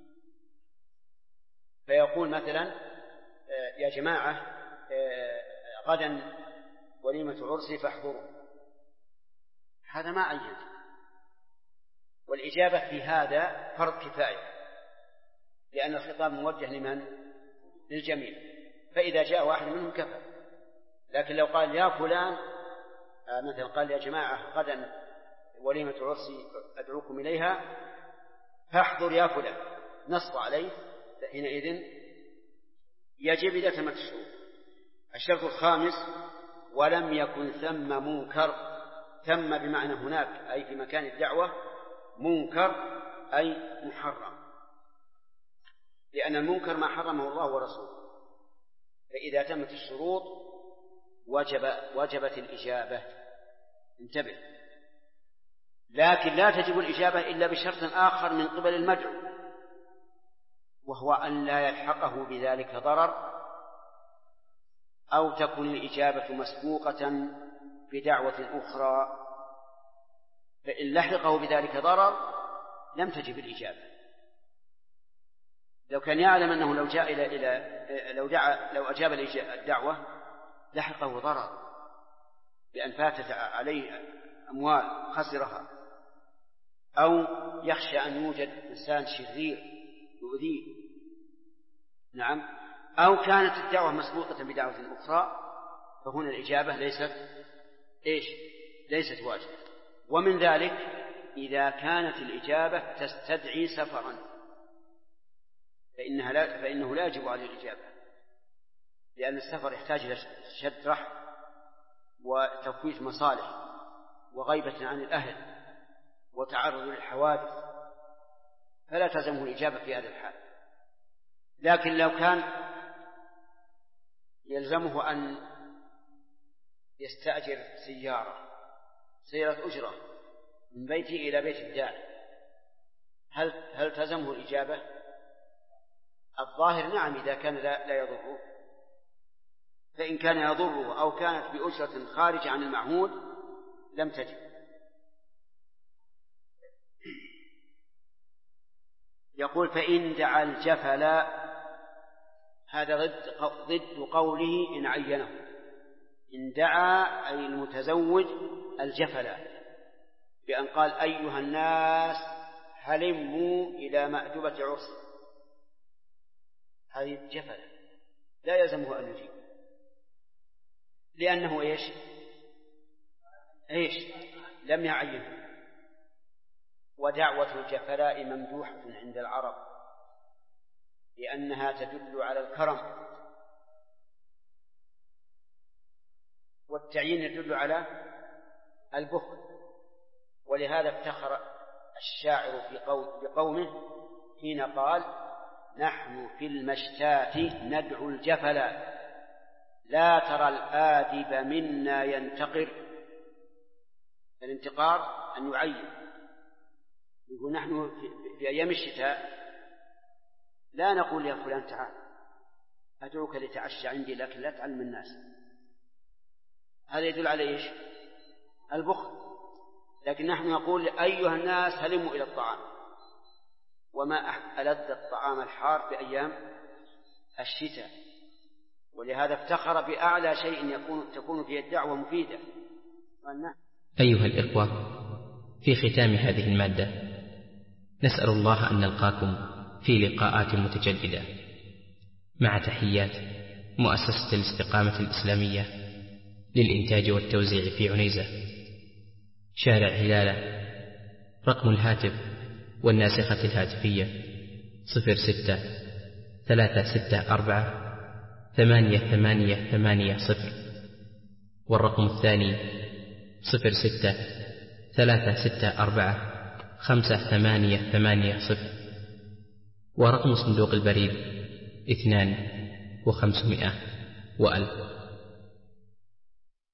فيقول مثلا: يا جماعة غدا وليمة عرسي فاحضروا، هذا ما عين. والإجابة في هذا فرض كفاية، لأن الخطاب موجه لمن؟ للجميع، فإذا جاء واحد منهم كفى. لكن لو قال: يا فلان، مثلا قال: يا جماعة غدا وليمة عرسي أدعوكم إليها فاحضر يا فلان، نص عليه، فحينئذ يجب إذا تمت الشروط. الشرط الخامس: ولم يكن ثم منكر. ثم بمعنى هناك، أي في مكان الدعوة، منكر أي محرم، لأن المنكر ما حرمه الله ورسوله. فإذا تمت الشروط وجبت الإجابة. انتبه، لكن لا تجب الإجابة إلا بشرط آخر من قبل المدعو، وهو أن لا يلحقه بذلك ضرر، أو تكون الإجابة مسبوقة بدعوة أخرى، فإن لحقه بذلك ضرر لم تجب الإجابة. لو كان يعلم أنه لو أجاب الدعوة لحقه ضرر بأن فاتت عليه أموال خسرها، أو يخشى أن يوجد إنسان شرير يؤذيه، نعم، أو كانت الدعوة مسبوقة بدعوة أخرى، فهنا الإجابة ليست واجبة. ومن ذلك إذا كانت الإجابة تستدعي سفرا فإنه لا يجب عليه الإجابة، لأن السفر يحتاج إلى شد رحل وتفويت مصالح، وغيبة عن الأهل وتعرض للحوادث فلا تلزمه الإجابة في هذا الحال. لكن لو كان يلزمه أن يستأجر سيارة أجرة من بيته إلى بيت الداعي، هل تلزمه الإجابة؟ الظاهر نعم إذا كان لا يضره، فإن كان يضره أو كانت بأجرة خارجة عن المعهود لم تجب. يقول فإن دعا الجفل، هذا ضد قوله إن عينه. إن دعا أي المتزوج الجفل بأن قال أيها الناس هلموا إلى مأدبة عرس، هذه الجفل لا يلزمه أن يجيب، لأنه إيش لم يعينه. ودعوة الجفلاء ممدوحة عند العرب لأنها تدل على الكرم، والتعيين يدل على البخل. ولهذا افتخر الشاعر بقومه حين قال نحن في المشتات ندعو الجفلا لا ترى الآدب منا ينتقر. الانتقار أن يعين، يقول نحن في أيام الشتاء لا نقول يا فلان تعال أدعوك لتعشى عندي لكن لا تعلم الناس، هذا يدل على إيش؟ البخل. لكن نحن نقول أيها الناس هلموا إلى الطعام، وما ألذ الطعام الحار في أيام الشتاء. ولهذا افتخر بأعلى شيء تكون فيه الدعوة مفيدة. أيها الإخوة، في ختام هذه المادة نسأل الله أن نلقاكم في لقاءات متجددة، مع تحيات مؤسسة الاستقامة الإسلامية للإنتاج والتوزيع في عنيزة، شارع هلالة. رقم الهاتف والناسخة الهاتفية 06-364-8880، والرقم الثاني 06-364-5880، ورقم صندوق البريد 2500 و1000.